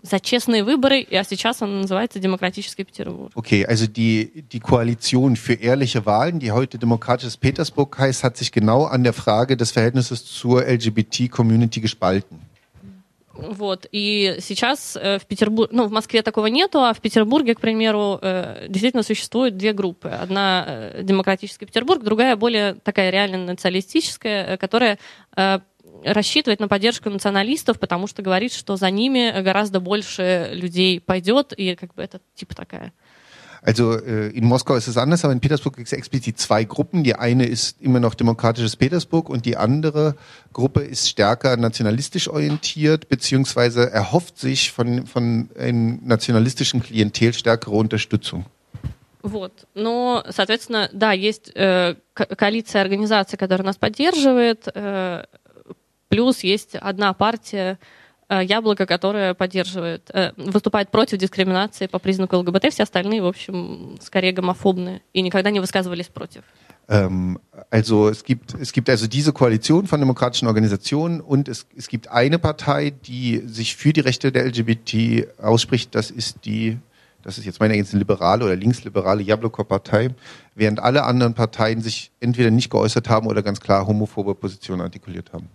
за честные выборы, а сейчас он называется «Демократический Петербург». Okay, also die, die Koalition für ehrliche Wahlen, die heute Demokratisches Petersburg heißt, hat sich genau an der Frage des Verhältnisses zur L G B T-Community gespalten. Вот, и сейчас э, в Петербурге, ну, в Москве такого нету, а в Петербурге, к примеру, э, действительно существуют две группы. Одна э, «Демократический Петербург», другая более такая реально националистическая, э, которая э, рассчитывает на поддержку националистов, потому что говорит, что за ними гораздо больше людей пойдет, и как бы это типа такая... Also äh, in Moskau ist es anders, aber in Petersburg gibt es explizit zwei Gruppen. Die eine ist immer noch Demokratisches Petersburg und die andere Gruppe ist stärker nationalistisch orientiert, beziehungsweise erhofft sich von, von einem nationalistischen Klientel stärkere Unterstützung. Вот. Но, соответственно, да, есть э, ко- коалиция организаций, которая нас поддерживает, э, плюс есть одна партия, Яблоко, которое поддерживает, выступает против дискриминации по признаку ЛГБТ, все остальные, в общем, скорее гомофобные и никогда не высказывались против. Ähm, also es gibt, es gibt also diese Koalition von demokratischen Organisationen und es, es gibt eine Partei, die sich für die Rechte der L G B T ausspricht, das ist die, das ist jetzt meine Ergänzung, liberale oder linksliberale Jabloko-Partei, während alle anderen Parteien sich entweder nicht geäußert haben oder ganz klar homophobe Positionen artikuliert haben.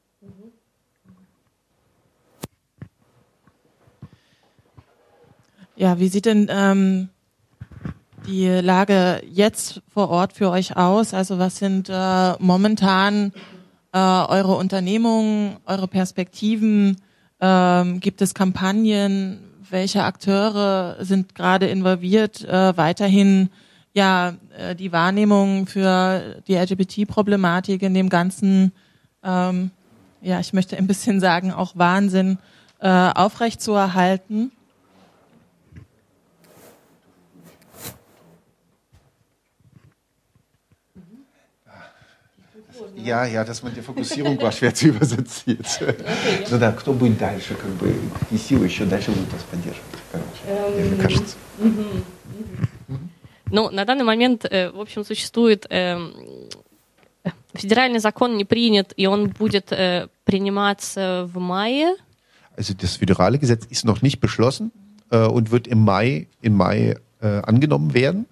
Ja, wie sieht denn ähm, die Lage jetzt vor Ort für euch aus? Also was sind äh, momentan äh, eure Unternehmungen, eure Perspektiven? Ähm, gibt es Kampagnen? Welche Akteure sind gerade involviert? Äh, weiterhin ja äh, die Wahrnehmung für die L G B T-Problematik in dem ganzen, ähm, ja, ich möchte ein bisschen sagen, auch Wahnsinn äh, aufrechtzuerhalten? Ja, ja, das mit der Fokussierung war schwer zu übersetzen jetzt. Ну да, кто будет дальше, как бы, какие силы еще дальше будут нас поддерживать, мне кажется. Ну, на данный момент, в общем, существует федеральный закон не принят, и он будет приниматься в мае. Also das föderale Gesetz ist noch nicht beschlossen äh, und wird im Mai, im Mai äh, angenommen werden.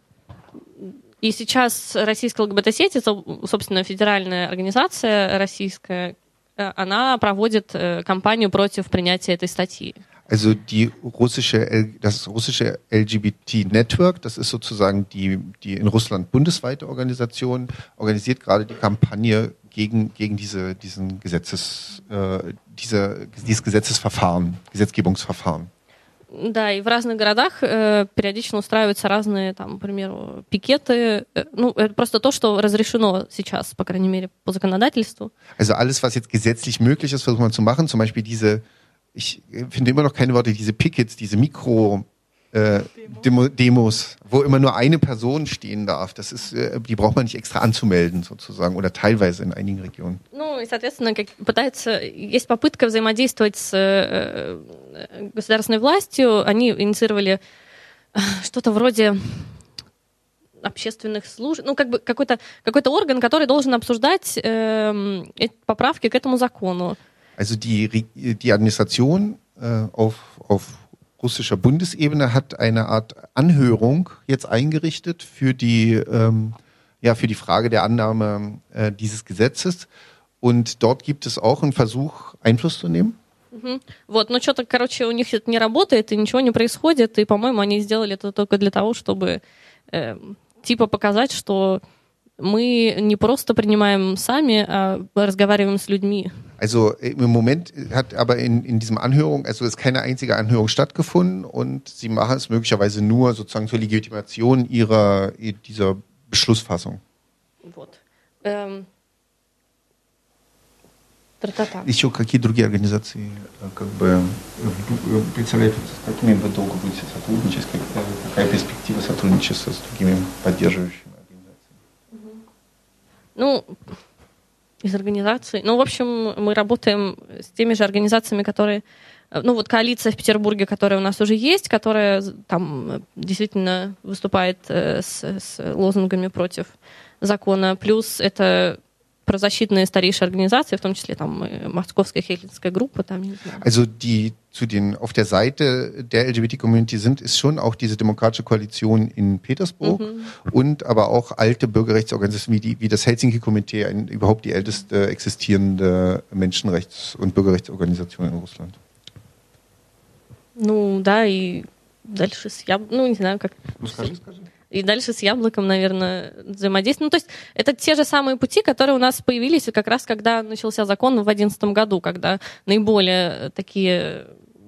И сейчас российская ЛГБТ-сеть, собственно, федеральная организация российская, она проводит кампанию против принятия этой статьи. Also die russische, das russische L G B T-Network, das ist sozusagen die, die in Russland bundesweite Organisation, organisiert gerade die Kampagne gegen, gegen diese, diesen Gesetzes, äh, diese, dieses Gesetzesverfahren, Gesetzgebungsverfahren. Да, и в разных городах э, периодично устраиваются разные, там, к примеру, пикеты. Э, ну, это просто то, что разрешено сейчас, по крайней мере, по законодательству. Also alles, was jetzt gesetzlich möglich ist, versucht man zu machen. Zum Beispiel diese, ich finde immer noch keine Worte, diese Pickets, diese Mikro äh, Demo, Demos, wo immer nur eine Person stehen darf. Das ist, äh, die braucht man nicht extra anzumelden, sozusagen, oder teilweise in einigen Regionen. Ну, и, соответственно, как пытается, есть попытка взаимодействовать с э, государственной властью. Они инициировали что-то вроде общественных служб, ну, как бы какой-то, какой-то орган, который должен обсуждать э, поправки к этому закону. Also die, die Administration äh, auf, auf russischer Bundesebene hat eine Art Anhörung jetzt eingerichtet für die, ähm, ja, für die Frage der Annahme äh, dieses Gesetzes. Und dort gibt es auch einen Versuch, Einfluss zu nehmen. Угу. Вот, но что-то, короче, у них это не работает, и ничего не происходит, и, по-моему, они сделали это только для того, чтобы э, типа показать, что мы не просто принимаем сами, а разговариваем с людьми. Also im Moment hat aber in, in diesem Anhörung, also ist keine einzige Anhörung stattgefunden und sie machen es möglicherweise nur sozusagen zur Legitimation ihrer dieser Beschlussfassung. Вот. Ähm, Еще какие другие организации как бы представляют, с какими вы долго будете сотрудничать, какая перспектива сотрудничества с другими поддерживающими организациями? Ну, из организаций. Ну, в общем, мы работаем с теми же организациями, которые... Ну, вот коалиция в Петербурге, которая у нас уже есть, которая там действительно выступает с, с лозунгами против закона. Плюс это правозащитные старейшие организации, в том числе там Московская хейлинская группа. Там, не знаю. Also die, zu den auf der Seite der L G B T-Community sind, ist schon auch diese demokratische Koalition in Petersburg mhm. und aber auch alte Bürgerrechtsorganisationen wie, die, wie das Helsinki-Komitee, ein, überhaupt die älteste existierende Menschenrechts- und Bürgerrechtsorganisation in Russland. Ну, да, и дальше с яблоком, ну, не знаю, как... Ну, скажи, скажи. И дальше с яблоком, наверное, взаимодействие. Ну, то есть это те же самые пути, которые у нас появились как раз, когда начался закон в две тысячи одиннадцатом году, когда наиболее такие,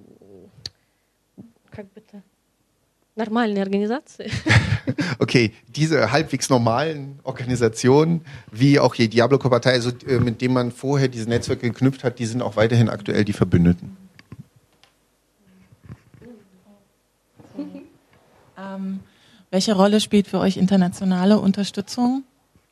как бы это, нормальные организации. Okay, diese halbwegs normalen Organisationen, wie auch die Diabloko-Partei, also mit denen man vorher diese Netzwerke geknüpft hat, die sind auch weiterhin aktuell die Verbündeten. Ähm, welche Rolle spielt für euch internationale Unterstützung?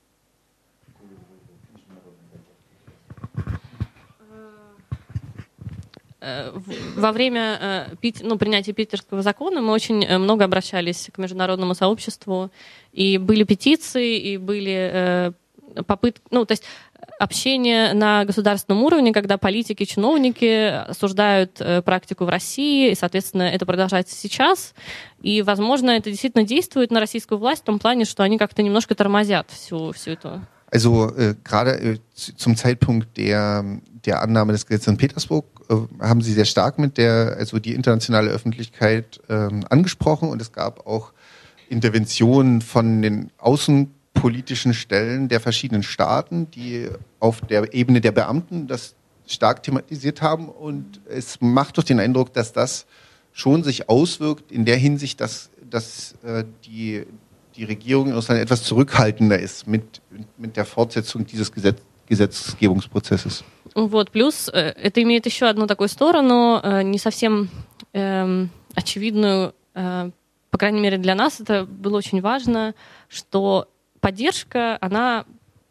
Во время ну, принятия питерского закона мы очень много обращались к международному сообществу, и были петиции, и были попытки, ну, то есть общение на государственном уровне, когда политики, чиновники осуждают практику в России, и, соответственно, это продолжается сейчас. И, возможно, это действительно действует на российскую власть в том плане, что они как-то немножко тормозят всю, всю эту... Also äh, gerade äh, zum Zeitpunkt der, der Annahme des Gesetzes in Petersburg äh, haben sie sehr stark mit der, also die internationale Öffentlichkeit äh, angesprochen, und es gab auch Interventionen von den außenpolitischen Stellen der verschiedenen Staaten, die auf der Ebene der Beamten das stark thematisiert haben, und es macht doch den Eindruck, dass das schon sich auswirkt in der Hinsicht, dass, dass äh, die die Regierung in Russland etwas zurückhaltender ist mit, mit der Fortsetzung dieses Gesetz, Gesetzgebungsprozesses. Вот, плюс это имеет еще одну такую сторону, не совсем э, очевидную, э, по крайней мере для нас это было очень важно, что поддержка, она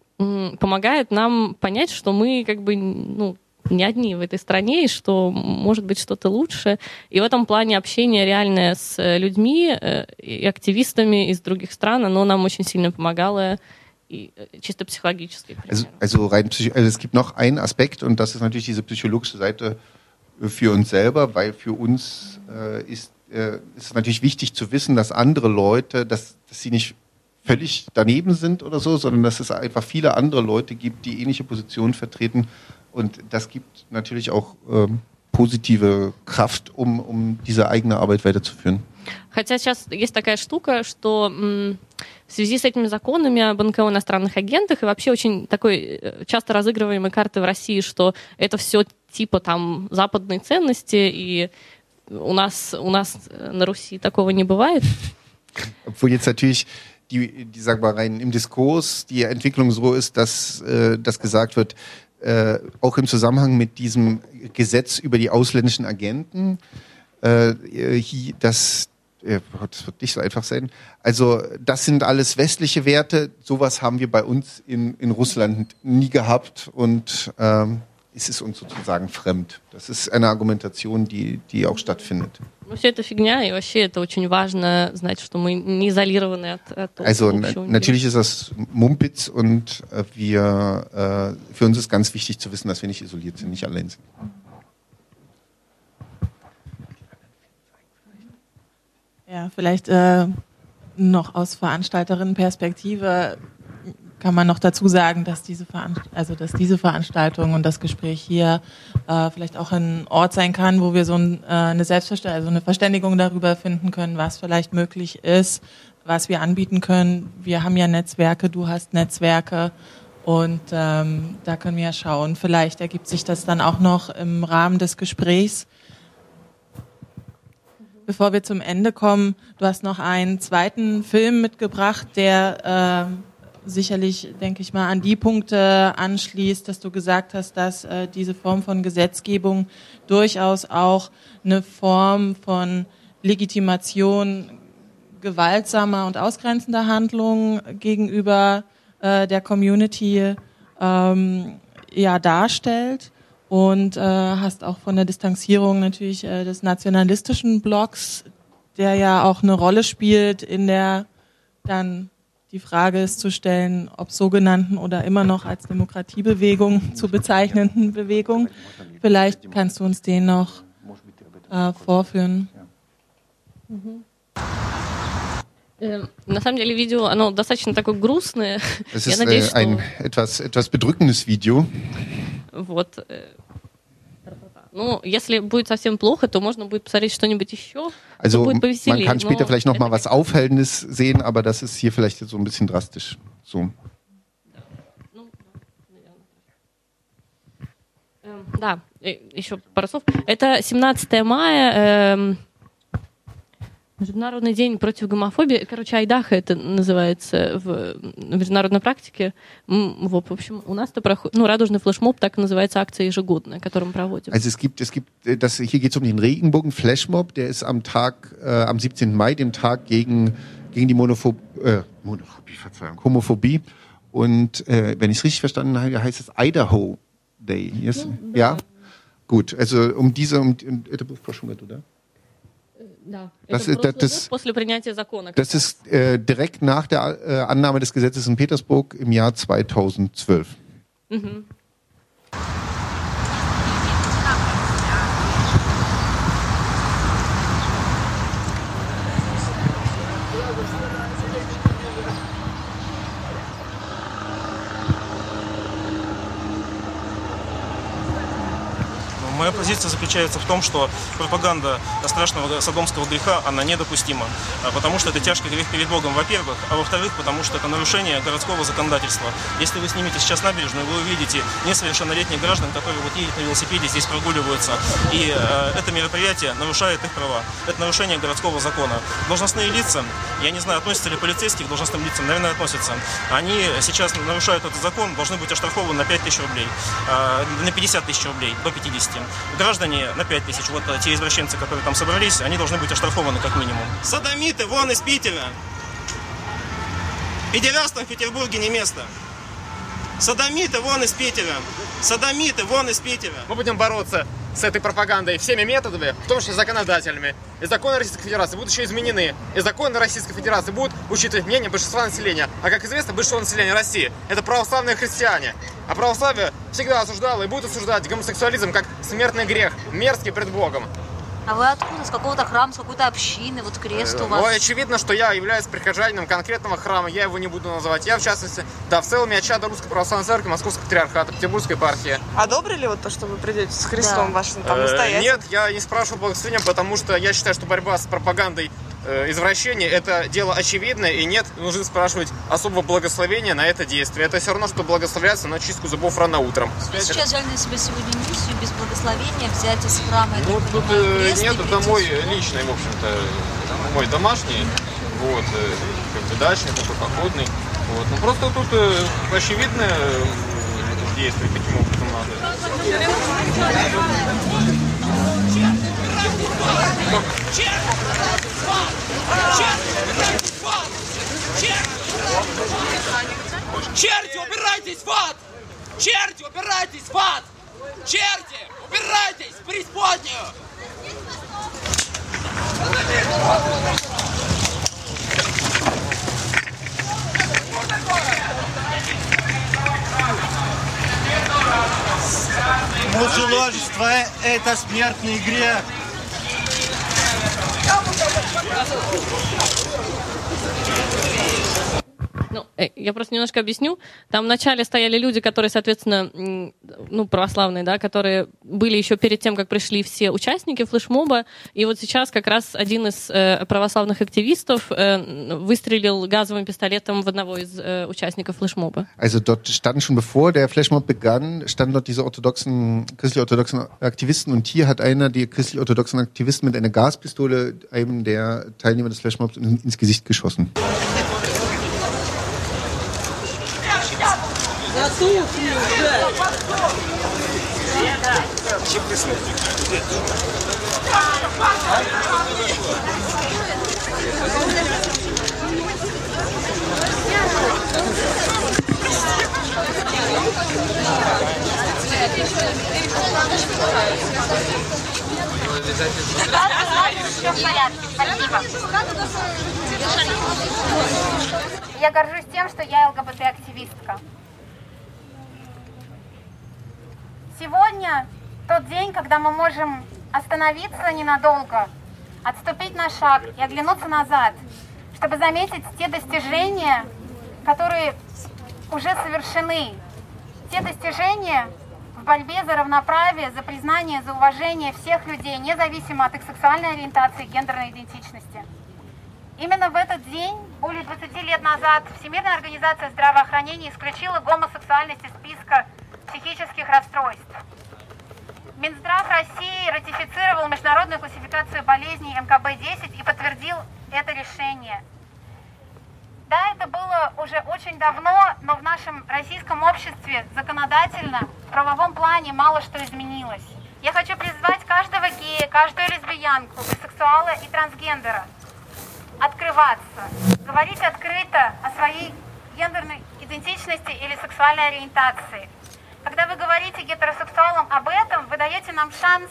э, помогает нам понять, что мы как бы, ну, не одни в этой стране, и что может быть что-то лучше. И в этом плане общение реальное с людьми и активистами из других стран, оно нам очень сильно помогало, и чисто психологически. Also, also, rein psych- also es gibt noch einen Aspekt, und das ist natürlich diese psychologische Seite für uns selber, weil für uns äh, ist, äh, ist es natürlich wichtig zu wissen, dass andere Leute, dass, dass sie nicht völlig daneben sind oder so, sondern dass es einfach viele andere Leute gibt, die ähnliche Positionen vertreten. Und das gibt natürlich auch ähm, positive Kraft, um, um diese eigene Arbeit weiterzuführen. Хотя сейчас есть такая штука, что м, в связи с этими законами об эн ка о иностранных агентах и вообще очень такой часто разыгрываемой карты в России, что это все типа там западные ценности, и у нас, у нас на Руси такого не бывает. Obwohl jetzt natürlich die, die sagen wir rein im Diskurs die Entwicklung so ist, dass äh, das gesagt wird, Äh, auch im Zusammenhang mit diesem Gesetz über die ausländischen Agenten, äh, hier, das, äh, das wird nicht so einfach sein. Also das sind alles westliche Werte. Sowas haben wir bei uns in, in Russland nie gehabt, und ähm, es ist uns sozusagen fremd. Das ist eine Argumentation, die, die auch stattfindet. Все это фигня, и вообще это очень важно знать, что мы не изолированы от, от Also na, natürlich ist das Mumpitz, und äh, wir, äh, für uns ist ganz wichtig zu wissen, dass wir nicht isoliert sind, nicht allein sind. Ja, vielleicht äh, noch aus Veranstalterinnenperspektive kann man noch dazu sagen, dass diese, Veranst- also, dass diese Veranstaltung und das Gespräch hier äh, vielleicht auch ein Ort sein kann, wo wir so ein, äh, eine Selbstverständigung, also eine Verständigung darüber finden können, was vielleicht möglich ist, was wir anbieten können. Wir haben ja Netzwerke, du hast Netzwerke, und ähm, da können wir ja schauen. Vielleicht ergibt sich das dann auch noch im Rahmen des Gesprächs. Bevor wir zum Ende kommen, du hast noch einen zweiten Film mitgebracht, der äh, sicherlich, denke ich mal, an die Punkte anschließt, dass du gesagt hast, dass äh, diese Form von Gesetzgebung durchaus auch eine Form von Legitimation gewaltsamer und ausgrenzender Handlungen gegenüber äh, der Community ähm, ja darstellt, und äh, hast auch von der Distanzierung natürlich äh, des nationalistischen Blocks, der ja auch eine Rolle spielt in der dann die Frage ist zu stellen, ob sogenannten oder immer noch als Demokratiebewegung zu bezeichnenden Bewegung. Vielleicht kannst du uns den noch äh, vorführen. Mhm. На самом деле видео, оно достаточно такое грустное. Es Я ist надеюсь, äh, что... ein etwas, etwas bedrückendes Video. Вот. Ну, если будет совсем плохо, то можно будет посмотреть что-нибудь еще. Also будет man kann später но vielleicht noch mal was Aufhellendes sehen, aber das ist hier vielleicht so ein bisschen drastisch. So. Да, еще пару слов. Это семнадцатое мая, Международный день против гомофобии. Короче, Айдаха это называется в международной практике. Вот, в общем, у нас-то проходит, ну, радужный флешмоб, так и называется акция ежегодная, которую мы проводим. Also es gibt, es gibt, das, hier geht es um den Regenbogen-Flashmob, der ist am Tag, äh, am siebzehnten Mai, dem Tag gegen, gegen die Monopho äh, Monophobie, Verzeihung, Homophobie. Und äh, wenn ich es richtig verstanden habe, heißt es Idaho Day. Yes? Ja? Ja? Gut, also um diese, um, это был в прошлом году, да? Да, das, это das, после принятия закона. Das ist äh, direkt nach der äh, Annahme des Gesetzes in Petersburg im Jahr zweitausendzwölf. Mhm. Моя позиция заключается в том, что пропаганда страшного содомского греха, она недопустима, потому что это тяжкий грех перед Богом, во-первых, а во-вторых, потому что это нарушение городского законодательства. Если вы снимете сейчас набережную, вы увидите несовершеннолетних граждан, которые вот едут на велосипеде, здесь прогуливаются, и э, это мероприятие нарушает их права. Это нарушение городского закона. Должностные лица, я не знаю, относятся ли полицейские к должностным лицам, наверное, относятся. Они сейчас нарушают этот закон, должны быть оштрафованы на пять тысяч рублей, э, на пятьдесят тысяч рублей, до пятидесяти. Граждане на пять тысяч, вот те извращенцы, которые там собрались, они должны быть оштрафованы как минимум. Содомиты, вон из Питера! Педерастам в Петербурге не место. Содомиты, вон из Питера! Содомиты, вон из Питера! Мы будем бороться с этой пропагандой всеми методами, в том числе законодательными. И законы Российской Федерации будут еще изменены. И законы Российской Федерации будут учитывать мнение большинства населения. А как известно, большинство населения России – это православные христиане. А православие всегда осуждало и будет осуждать гомосексуализм как смертный грех, мерзкий пред Богом. А вы откуда? С какого-то храма, с какой-то общины? Вот крест у вас? Ну, очевидно, что я являюсь прихожанином конкретного храма, я его не буду называть. Я, в частности, да, в целом я чада Русской Православной Церкви, Московского Патриархата, Петербургской епархии. Одобрили вот то, что вы придете с Христом да. вашим там настоять? Нет, я не спрашивал благословения, потому что я считаю, что борьба с пропагандой э, извращения – это дело очевидное, и нет, нужно спрашивать особого благословения на это действие. Это все равно, что благословляться на чистку зубов рано утром. Вы сейчас взяли на себя сегодня миссию без благословения взять из храма? Ну, тут э, нет, это мой личный, в общем-то, мой домашний, вот, э, как бы дачный, такой походный. Вот. Ну, просто тут э, очевидное действие, каким образом надо. Черти, убирайтесь в ад! Черти, убирайтесь в ад! Черти, убирайтесь в преисподнюю! Мужеложество – это смертный грех. Ну, я просто немножко объясню. Там вначале стояли люди, которые, соответственно, ну, православные, да, которые были еще перед тем, как пришли все участники флешмоба. И вот сейчас как раз один из э, православных активистов э, выстрелил газовым пистолетом в одного из э, участников флешмоба. Also dort standen schon bevor der Flashmob begann, standen dort diese orthodoxen, christlich-orthodoxen Aktivisten und hier hat einer die christlich-orthodoxen Aktivisten mit einer Gaspistole einem der Teilnehmer des Flashmobs ins Gesicht geschossen. Я горжусь тем, что я ЛГБТ-активистка. Сегодня тот день, когда мы можем остановиться ненадолго, отступить на шаг и оглянуться назад, чтобы заметить те достижения, которые уже совершены, те достижения в борьбе за равноправие, за признание, за уважение всех людей, независимо от их сексуальной ориентации и гендерной идентичности. Именно в этот день, более двадцати лет назад, Всемирная организация здравоохранения исключила гомосексуальность из списка психических расстройств. Минздрав России ратифицировал международную классификацию болезней эм ка бэ десять и подтвердил это решение. Да, это было уже очень давно, но в нашем российском обществе законодательно, в правовом плане мало что изменилось. Я хочу призвать каждого гея, каждую лесбиянку, бисексуала и трансгендера открываться, говорить открыто о своей гендерной идентичности или сексуальной ориентации. Когда вы говорите гетеросексуалам об этом, вы даете нам шанс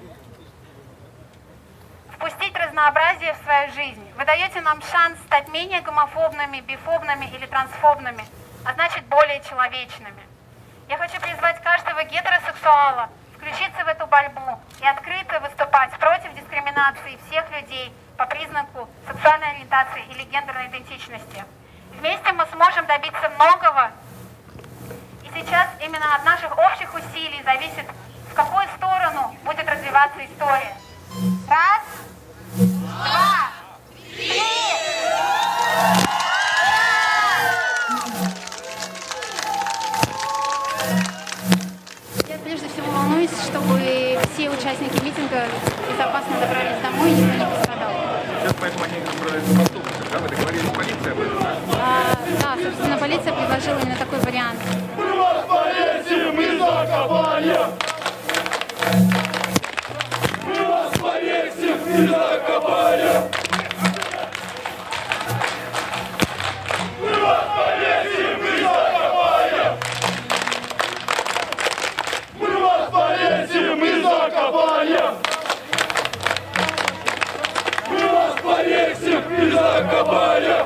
впустить разнообразие в свою жизнь. Вы даете нам шанс стать менее гомофобными, бифобными или трансфобными, а значит более человечными. Я хочу призвать каждого гетеросексуала включиться в эту борьбу и открыто выступать против дискриминации всех людей по признаку сексуальной ориентации или гендерной идентичности. Вместе мы сможем добиться многого, и сейчас именно от наших общих усилий зависит, в какую сторону будет развиваться история. Раз, два, три! Я прежде всего волнуюсь, чтобы все участники митинга безопасно добрались домой и никто не пострадал. Сейчас поэтому они отправляются в автобусы, да? Вы договорились с полицией об этом? А, да, собственно, полиция предложила именно такой вариант. Мы вас повесим и закопаем! Мы вас повесим и закопаем! Мы вас повесим и закопаем! Мы вас повесим и закопаем! Мы вас повесим и закопаем!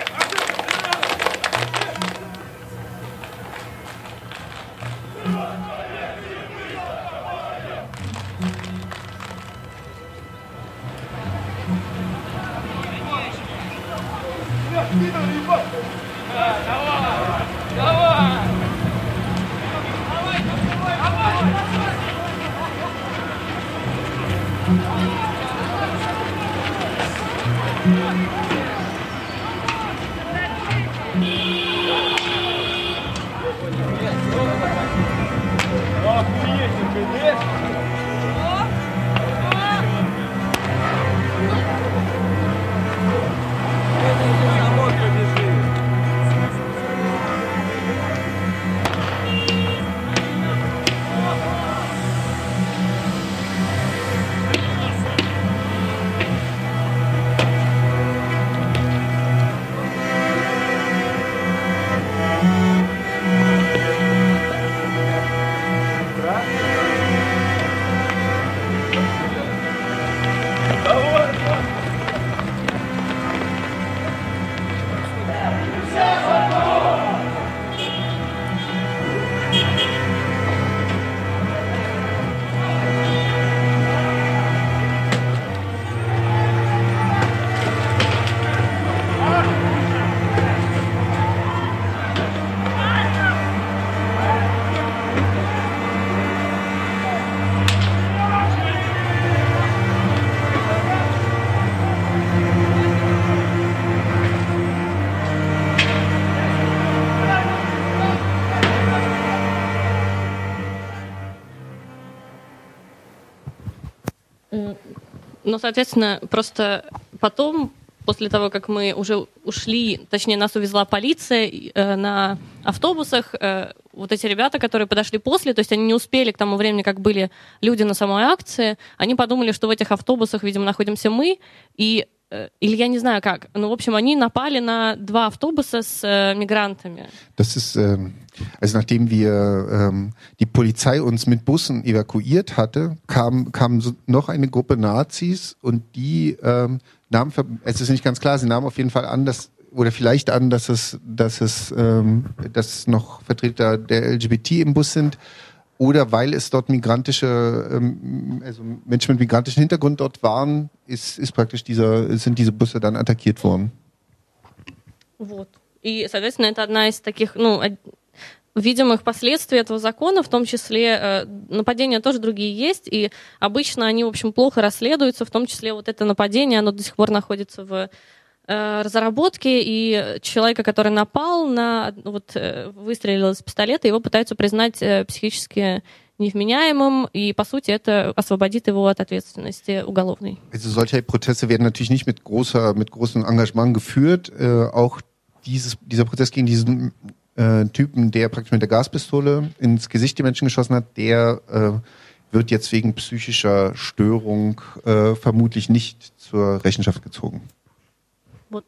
Ну, соответственно, просто потом, после того, как мы уже ушли, точнее, нас увезла полиция э, на автобусах, э, вот эти ребята, которые подошли после, то есть они не успели к тому времени, как были люди на самой акции, они подумали, что в этих автобусах, видимо, находимся мы, и э, или я не знаю как, ну, в общем, они напали на два автобуса с э, мигрантами. Das ist, ähm, also nachdem wir, ähm, die Polizei uns mit Bussen evakuiert hatte, kam, kam so noch eine Gruppe Nazis und die ähm, nahmen, es ist nicht ganz klar, sie nahmen auf jeden Fall an, dass oder vielleicht an, dass es, dass es, ähm, dass noch Vertreter der L G B T im Bus sind oder weil es dort migrantische, ähm, also Menschen mit migrantischem Hintergrund dort waren, ist, ist praktisch dieser, sind diese Busse dann attackiert worden. Вот. И, соответственно, это одна из таких, ну, видимых последствий этого закона, в том числе э, нападения тоже другие есть, и обычно они, в общем, плохо расследуются, в том числе вот это нападение, оно до сих пор находится в э, разработке, и человека, который напал на, вот, э, выстрелил из пистолета, его пытаются признать э, психически невменяемым, и, по сути, это освободит его от ответственности уголовной. Also solche Proteste werden natürlich nicht mit großer, mit großem Engagement geführt, äh, auch Dieses, dieser Prozess gegen diesen äh, Typen, der praktisch mit der Gaspistole ins Gesicht die Menschen geschossen hat, der äh, wird jetzt wegen psychischer Störung äh, vermutlich nicht zur Rechenschaft gezogen. Вот.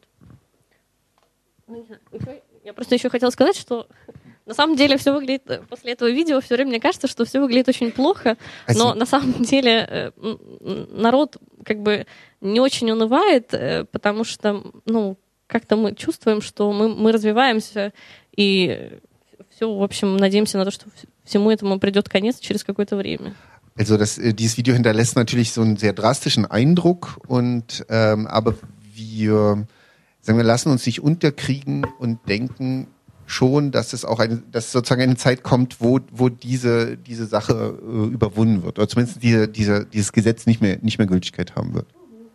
Я просто еще хотела сказать, что на самом деле все выглядит, после этого видео все время мне кажется, что все выглядит очень плохо, но на самом деле народ как бы не очень унывает, потому что, ну, как-то мы чувствуем, что мы, мы развиваемся, и все, в общем, надеемся на то, что всему этому придет конец через какое-то время. Also das, dieses Video hinterlässt natürlich so einen sehr drastischen Eindruck, und ähm, aber wir, sagen wir, lassen uns nicht unterkriegen und denken schon, dass es auch eine, dass sozusagen eine Zeit kommt, wo, wo diese, diese Sache äh, überwunden wird, oder zumindest diese, diese, dieses Gesetz nicht mehr, nicht mehr Gültigkeit haben wird.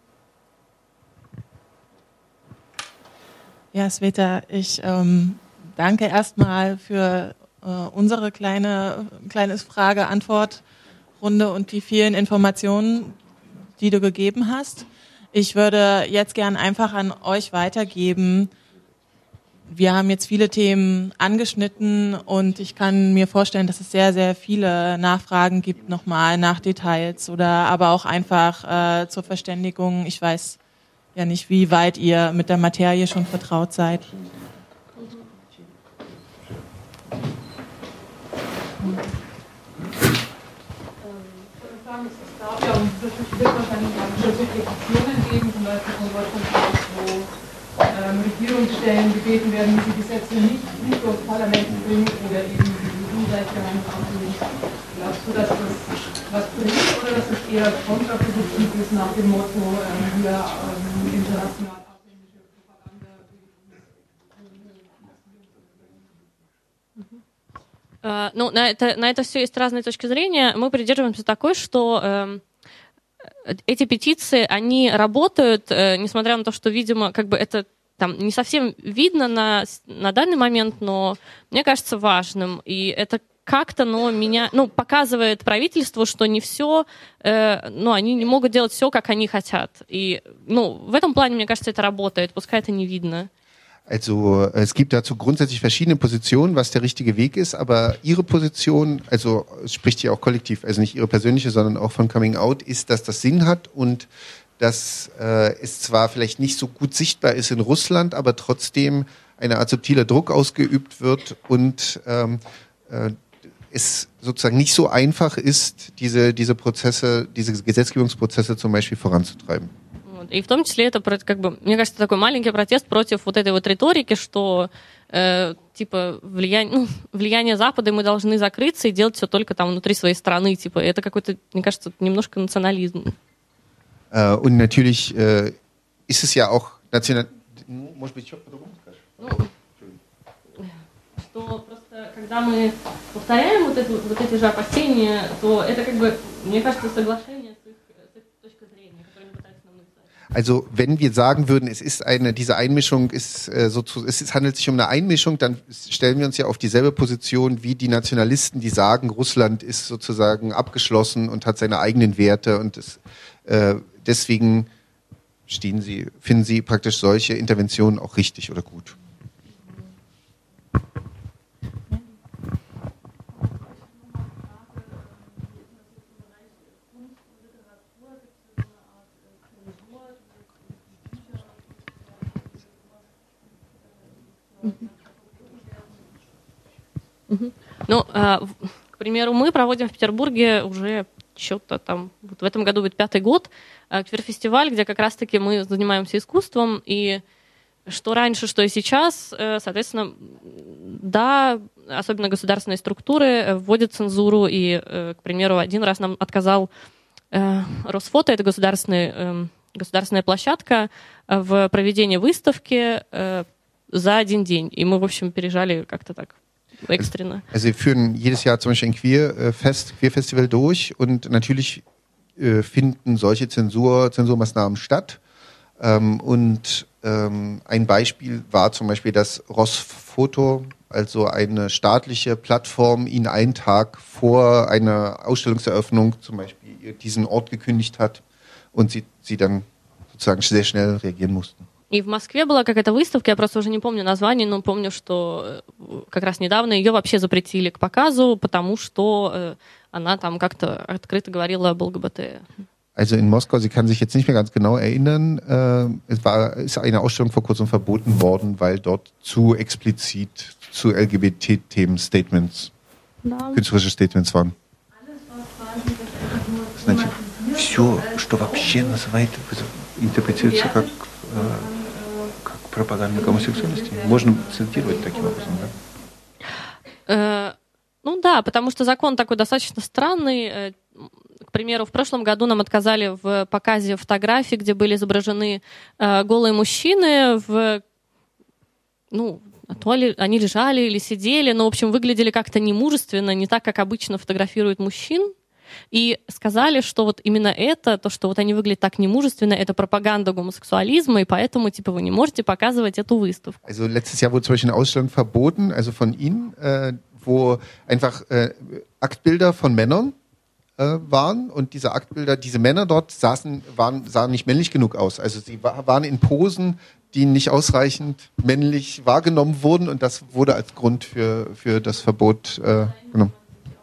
Ja, Sveta, ich ähm, danke erstmal für äh, unsere kleine kleines Frage-Antwort-Runde und die vielen Informationen, die du gegeben hast. Ich würde jetzt gern einfach an euch weitergeben. Wir haben jetzt viele Themen angeschnitten, und ich kann mir vorstellen, dass es sehr, sehr viele Nachfragen gibt, nochmal nach Details oder aber auch einfach äh, zur Verständigung. Ich weiß ja nicht, wie weit ihr mit der Materie schon vertraut seid. Es ja, wird wahrscheinlich Petitionen geben, zum Beispiel von Deutschland, wo ähm, Regierungsstellen gebeten werden, diese Gesetze nicht, nicht durchs Parlament zu bringen oder eben die E U-Seite anzunehmen. Glaubst du, dass das was bringt, oder dass es eher kontraproduktiv ist nach dem Motto, ähm, hier ähm, international ausländische Propaganda? Uh, ну, на это, на это все есть разные точки зрения. Мы придерживаемся такой, что э, эти петиции, они работают, э, несмотря на то, что, видимо, как бы это там не совсем видно на, на данный момент, но мне кажется важным. И это как-то, но меня, ну, показывает правительству, что не все, э, ну, они не могут делать все, как они хотят. И, ну, в этом плане, мне кажется, это работает, пускай это не видно. Also es gibt dazu grundsätzlich verschiedene Positionen, was der richtige Weg ist, aber Ihre Position, also es spricht hier auch kollektiv, also nicht Ihre persönliche, sondern auch von Coming Out, ist, dass das Sinn hat und dass äh, es zwar vielleicht nicht so gut sichtbar ist in Russland, aber trotzdem eine Art subtiler Druck ausgeübt wird und ähm, äh, es sozusagen nicht so einfach ist, diese, diese Prozesse, diese Gesetzgebungsprozesse zum Beispiel voranzutreiben. И в том числе это, как бы, мне кажется, такой маленький протест против вот этой вот риторики, что э, типа влияние, ну, влияние Запада, мы должны закрыться и делать все только там внутри своей страны. Типа, это какой-то, мне кажется, немножко национализм. Äh, und natürlich äh, ist es ja auch national. Может быть, ну, что просто, когда мы повторяем вот, эту, вот эти же опасения, то это как бы, мне кажется, соглашение с их, с их точкой зрения, которое они пытаются нам написать. Also wenn wir sagen würden, es ist eine, diese Einmischung ist äh, so zu, es ist, handelt sich um eine Einmischung, dann stellen wir uns ja auf dieselbe Position wie die Nationalisten, die sagen, Russland ist sozusagen abgeschlossen und hat seine eigenen Werte und es, äh, deswegen stehen sie, finden sie praktisch solche Interventionen auch richtig oder gut. Ну, к примеру, мы проводим в Петербурге уже что-то там, вот в этом году будет пятый год, квир-фестиваль, где как раз-таки мы занимаемся искусством, и что раньше, что и сейчас, соответственно, да, особенно государственные структуры вводят цензуру, и, к примеру, один раз нам отказал Росфото, это государственный, государственная площадка, в проведении выставки за один день, и мы, в общем, пережали как-то так. Extreme. Also wir führen jedes Jahr zum Beispiel ein Queer-Fest, Queer-Festival durch und natürlich äh, finden solche Zensur, Zensurmaßnahmen statt. Ähm, und ähm, ein Beispiel war zum Beispiel, dass Rosfoto, also eine staatliche Plattform, ihn einen Tag vor einer Ausstellungseröffnung zum Beispiel diesen Ort gekündigt hat und sie, sie dann sozusagen sehr schnell reagieren mussten. И в Москве была какая-то выставка, я просто уже не помню название, но помню, что как раз недавно ее вообще запретили к показу, потому что она там как-то открыто говорила об ЛГБТ. Also in Moskau, sie kann sich jetzt nicht mehr ganz genau erinnern, äh, es war, ist eine Ausstellung vor kurzem verboten worden, weil dort zu explizit zu L G B T-Themen Statements, да. Künstlerische Statements waren. Значит, все, что вообще называет, интерпретируется как пропаганда гомосексуальности, можно цитировать таким образом, да? Ну да, потому что закон такой достаточно странный. К примеру, в прошлом году нам отказали в показе фотографий, где были изображены голые мужчины в, ну, то ли они лежали или сидели, но, в общем, выглядели как-то немужественно, не так, как обычно фотографируют мужчин. И сказали, что вот именно это, то, что вот они выглядят так немужественно, это пропаганда гомосексуализма, и поэтому, типа, вы не можете показывать эту выставку. Also letztes Jahr wurde zum Beispiel eine Ausstellung verboten, also von Ihnen, äh, wo einfach äh, Aktbilder von Männern äh, waren und diese Aktbilder, diese Männer dort saßen, waren, sahen nicht männlich genug aus. Also sie wa- waren in Posen, die nicht ausreichend männlich wahrgenommen wurden und das wurde als Grund für, für das Verbot äh, genommen.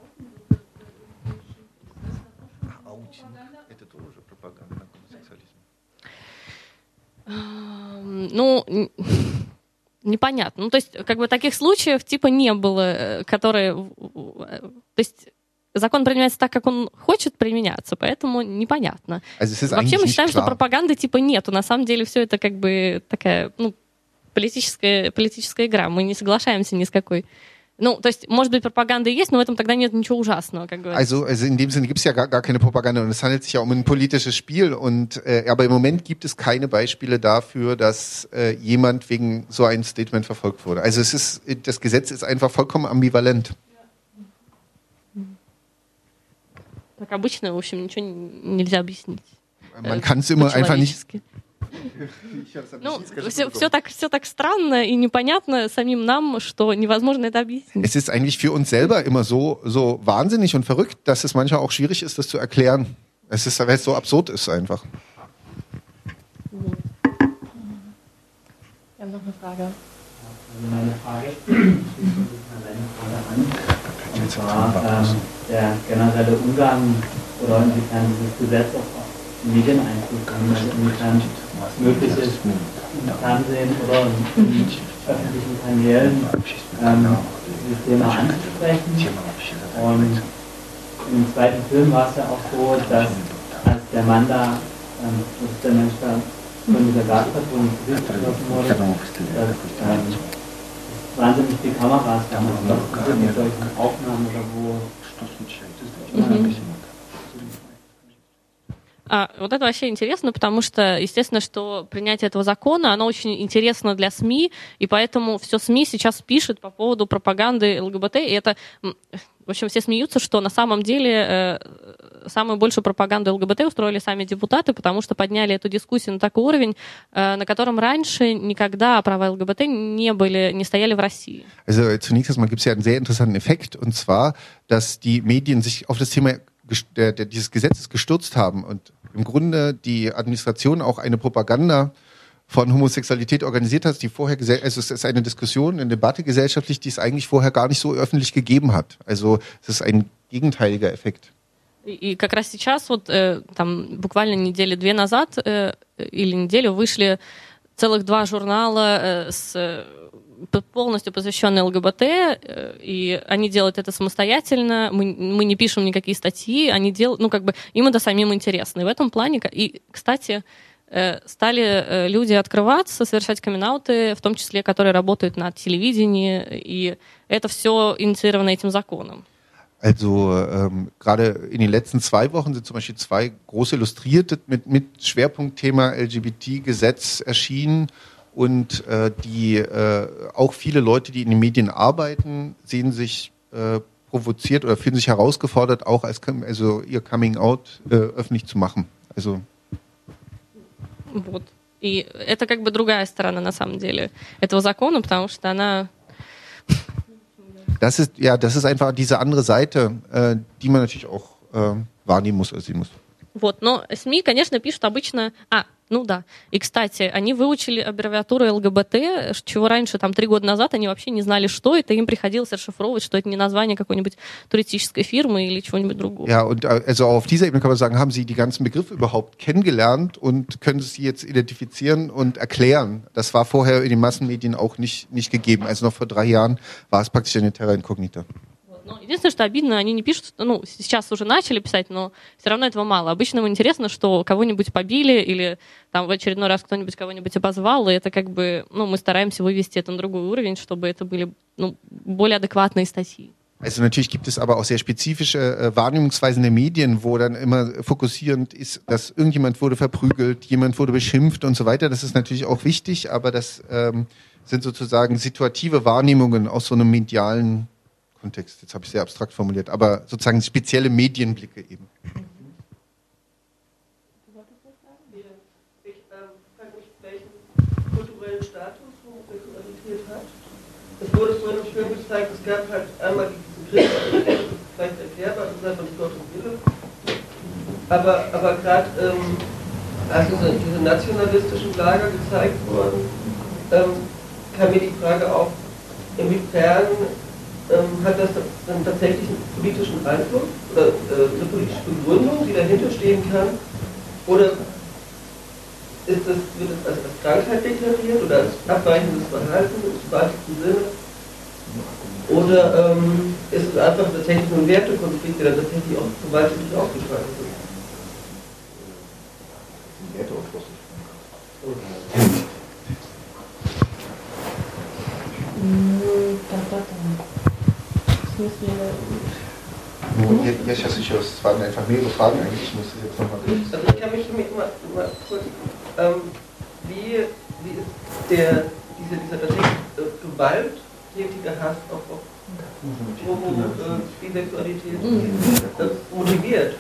Ну, непонятно. Ну, то есть, как бы таких случаев типа не было, которые... То есть, закон принимается так, как он хочет применяться, поэтому непонятно. Вообще мы считаем, что пропаганды типа нету. На самом деле все это как бы такая, ну, политическая, политическая игра. Мы не соглашаемся ни с какой. Ну, то есть, может быть, Propaganda есть, но в этом тогда нет ничего ужасного, как говорится. Also, also in dem Sinne gibt es ja gar, gar keine Propaganda und es handelt sich ja um ein politisches Spiel und äh, aber im Moment gibt es keine Beispiele dafür, dass äh, jemand wegen so ein Statement verfolgt wurde. Also es ist, das Gesetz ist einfach vollkommen ambivalent. Как обычно, в общем, ничего нельзя объяснить. Man kann es immer einfach nicht. Ну, все, все, так, все так странно и непонятно самим нам, что невозможно это объяснить. Es ist eigentlich für uns selber immer so, so wahnsinnig und verrückt, dass es manchmal auch schwierig ist, das zu erklären. Es ist, weil es so absurd ist einfach. Wir haben noch eine Frage. Also meine Frage schließt an deine Frage an. Und zwar ähm, der generelle Umgang oder inwiefern dieses Gesetz auch auf die Medien Einfluss haben, also inwiefern möglich ist, im Fernsehen oder in öffentlichen Kanälen ähm, dieses Thema anzusprechen. Und im zweiten Film war es ja auch so, dass als der Mann da, ähm, dass der Mensch da von dieser Gaspatrone ins Gesicht geschossen wurde, dass ähm, wahnsinnig viele Kameras damals mit solchen Aufnahmen oder wo. Mhm. А, вот это вообще интересно, потому что, естественно, что принятие этого закона, оно очень интересно для СМИ, и поэтому все СМИ сейчас пишет по поводу пропаганды ЛГБТ, и это, в общем, все смеются, что на самом деле э, самую большую пропаганду ЛГБТ устроили сами депутаты, потому что подняли эту дискуссию на такой уровень, э, на котором раньше никогда права ЛГБТ не были, не стояли в России. Also zunächst erstmal gibt es ja einen sehr interessanten Effekt, und zwar, dass die Medien sich auf das Thema der, der, dieses Gesetzes gestürzt haben und im Grunde die Administration auch eine Propaganda von Homosexualität organisiert hat, die vorher, also es ist eine Diskussion, eine Debatte gesellschaftlich, die es eigentlich vorher gar nicht so öffentlich gegeben hat. Also es ist ein gegenteiliger Эффект. И как раз сейчас, вот э, там буквально недели две назад э, или неделю вышли целых два журнала э, с полностью посвященные ЛГБТ, и они делают это самостоятельно, мы, мы не пишем никакие статьи, они делают, ну, как бы, им это самим интересно. И в этом плане, и, кстати, стали люди открываться, совершать камин-ауты, в том числе, которые работают на телевидении, и это все инициировано этим законом. Also ähm, gerade in den letzten zwei Wochen sind zum Beispiel zwei große Illustrierte mit, mit Schwerpunktthema L G B T-Gesetz erschienen und äh, die äh, auch viele Leute, die in den Medien arbeiten, sehen sich äh, provoziert oder fühlen sich herausgefordert, auch als also ihr Coming-out äh, öffentlich zu machen. Also вот. И это как бы другая сторона на самом деле этого закона, потому что она Das ist, ja, das ist einfach diese andere Seite, äh, die man natürlich auch äh, wahrnehmen muss oder sehen muss. Вот, но СМИ, конечно, пишут обычно... А, ну да. И, кстати, они выучили аббревиатуру ЛГБТ, чего раньше, там, три года назад, они вообще не знали, что это, им приходилось расшифровывать, что это не название какой-нибудь туристической фирмы или чего-нибудь другого. Ja, und also auf dieser Ebene kann man sagen, haben Sie die ganzen Begriffe überhaupt kennengelernt und können Sie jetzt identifizieren und erklären. Das war vorher in den Massenmedien auch nicht, nicht gegeben. Also noch vor drei Jahren war es praktisch eine Terra Incognita. Но единственное, что обидно, они не пишут, ну, сейчас уже начали писать, но все равно этого мало. Обычно им интересно, что кого-нибудь побили или там в очередной раз кто-нибудь кого-нибудь обозвал, и это как бы, ну, мы стараемся вывести это на другой уровень, чтобы это были, ну, более адекватные статьи. Also natürlich gibt es aber auch sehr spezifische äh, Wahrnehmungsweisen der Medien, wo dann immer fokussierend ist, dass irgendjemand wurde verprügelt, jemand wurde beschimpft und so weiter. Das ist natürlich auch wichtig, aber das ähm, sind sozusagen situative Wahrnehmungen aus so einem medialen Kontext. Jetzt habe ich sehr abstrakt formuliert, aber sozusagen spezielle Medienblicke eben. Kulturellen Status Homosexualität hat. Es wurde vorhin im Film gezeigt, es gab halt einmal diesen Krieg, vielleicht erklärbar, das ist einfach nicht Gottes Wille. Aber, aber gerade ähm, als diese nationalistischen Lager gezeigt wurden, ähm, kam mir die Frage auf, inwiefern ähm, hat das dann tatsächlich einen politischen Einfluss oder äh, eine politische Begründung, die dahinter stehen kann? Oder ist das, wird es als, als Krankheit deklariert oder als abweichendes Verhalten im weitesten Sinne? Oder ähm, ist es einfach tatsächlich nur ein Wertekonflikt, der dann tatsächlich auch gewalttätig ausgetragen wird? Ну, я, я сейчас еще, es waren einfach mehrere Fragen eigentlich, ich muss jetzt nochmal durch. Also ich kann mich mal, mal kurz, ähm, wie, wie ist der, diese, dieser tatsächlich äh, gewalttätige Hass auf, auf Homo, äh, Bisexualität äh, motiviert?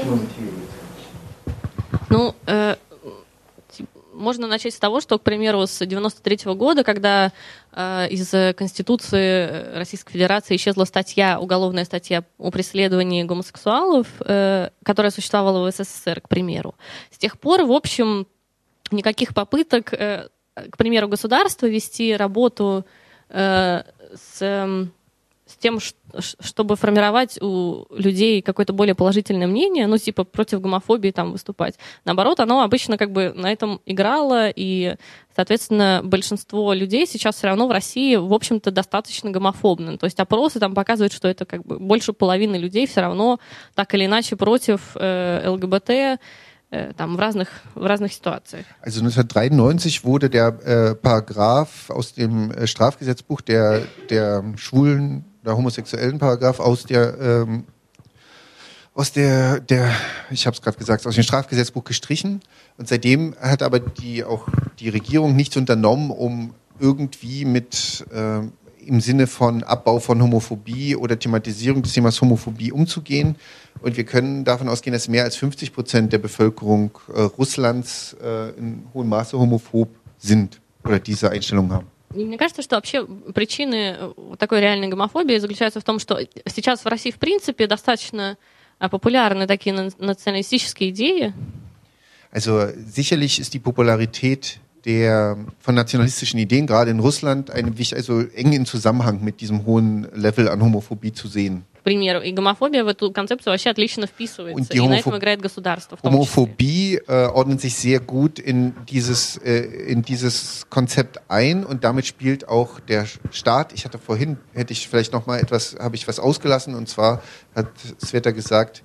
Ну, э, можно начать с того, что, к примеру, с девяносто третьего года, когда э, из Конституции Российской Федерации исчезла статья, уголовная статья о преследовании гомосексуалов, э, которая существовала в СССР, к примеру. С тех пор, в общем, никаких попыток, э, к примеру, государства вести работу э, с, э, с тем, чтобы формировать у людей какое-то более положительное мнение, ну, типа, против гомофобии там выступать. Наоборот, оно обычно как бы на этом играло, и, соответственно, большинство людей сейчас все равно в России, в общем-то, достаточно гомофобны. То есть опросы там показывают, что это как бы больше половины людей все равно так или иначе против э, ЛГБТ, э, там, в разных, в разных ситуациях. Also neunzehnhundertdreiundneunzig wurde der äh, Paragraph aus dem äh, Strafgesetzbuch der, der schwulen der homosexuellen Paragraph aus der ähm, aus der der ich habe es gerade gesagt aus dem Strafgesetzbuch gestrichen und seitdem hat aber die auch die Regierung nichts unternommen, um irgendwie mit äh, im Sinne von Abbau von Homophobie oder Thematisierung des Themas Homophobie umzugehen, und wir können davon ausgehen, dass mehr als fünfzig Prozent der Bevölkerung äh, Russlands äh, in hohem Maße homophob sind oder diese Einstellung haben. И мне кажется, что вообще причины такой реальной гомофобии заключаются в том, что сейчас в России, в принципе, достаточно популярны такие националистические идеи. Also sicherlich ist die Popularität der von nationalistischen Ideen gerade in Russland ein, also eng in Zusammenhang mit diesem hohen Level an Homophobie zu sehen. К примеру, и гомофобия в эту концепцию вообще отлично вписывается, и на этом играет государство в том числе. Homophobie äh, ordnet sich sehr gut in dieses, äh, in dieses Konzept ein, und damit spielt auch der Staat. Ich hatte vorhin, hätte ich vielleicht noch mal etwas, habe ich was ausgelassen, und zwar hat Sveta gesagt,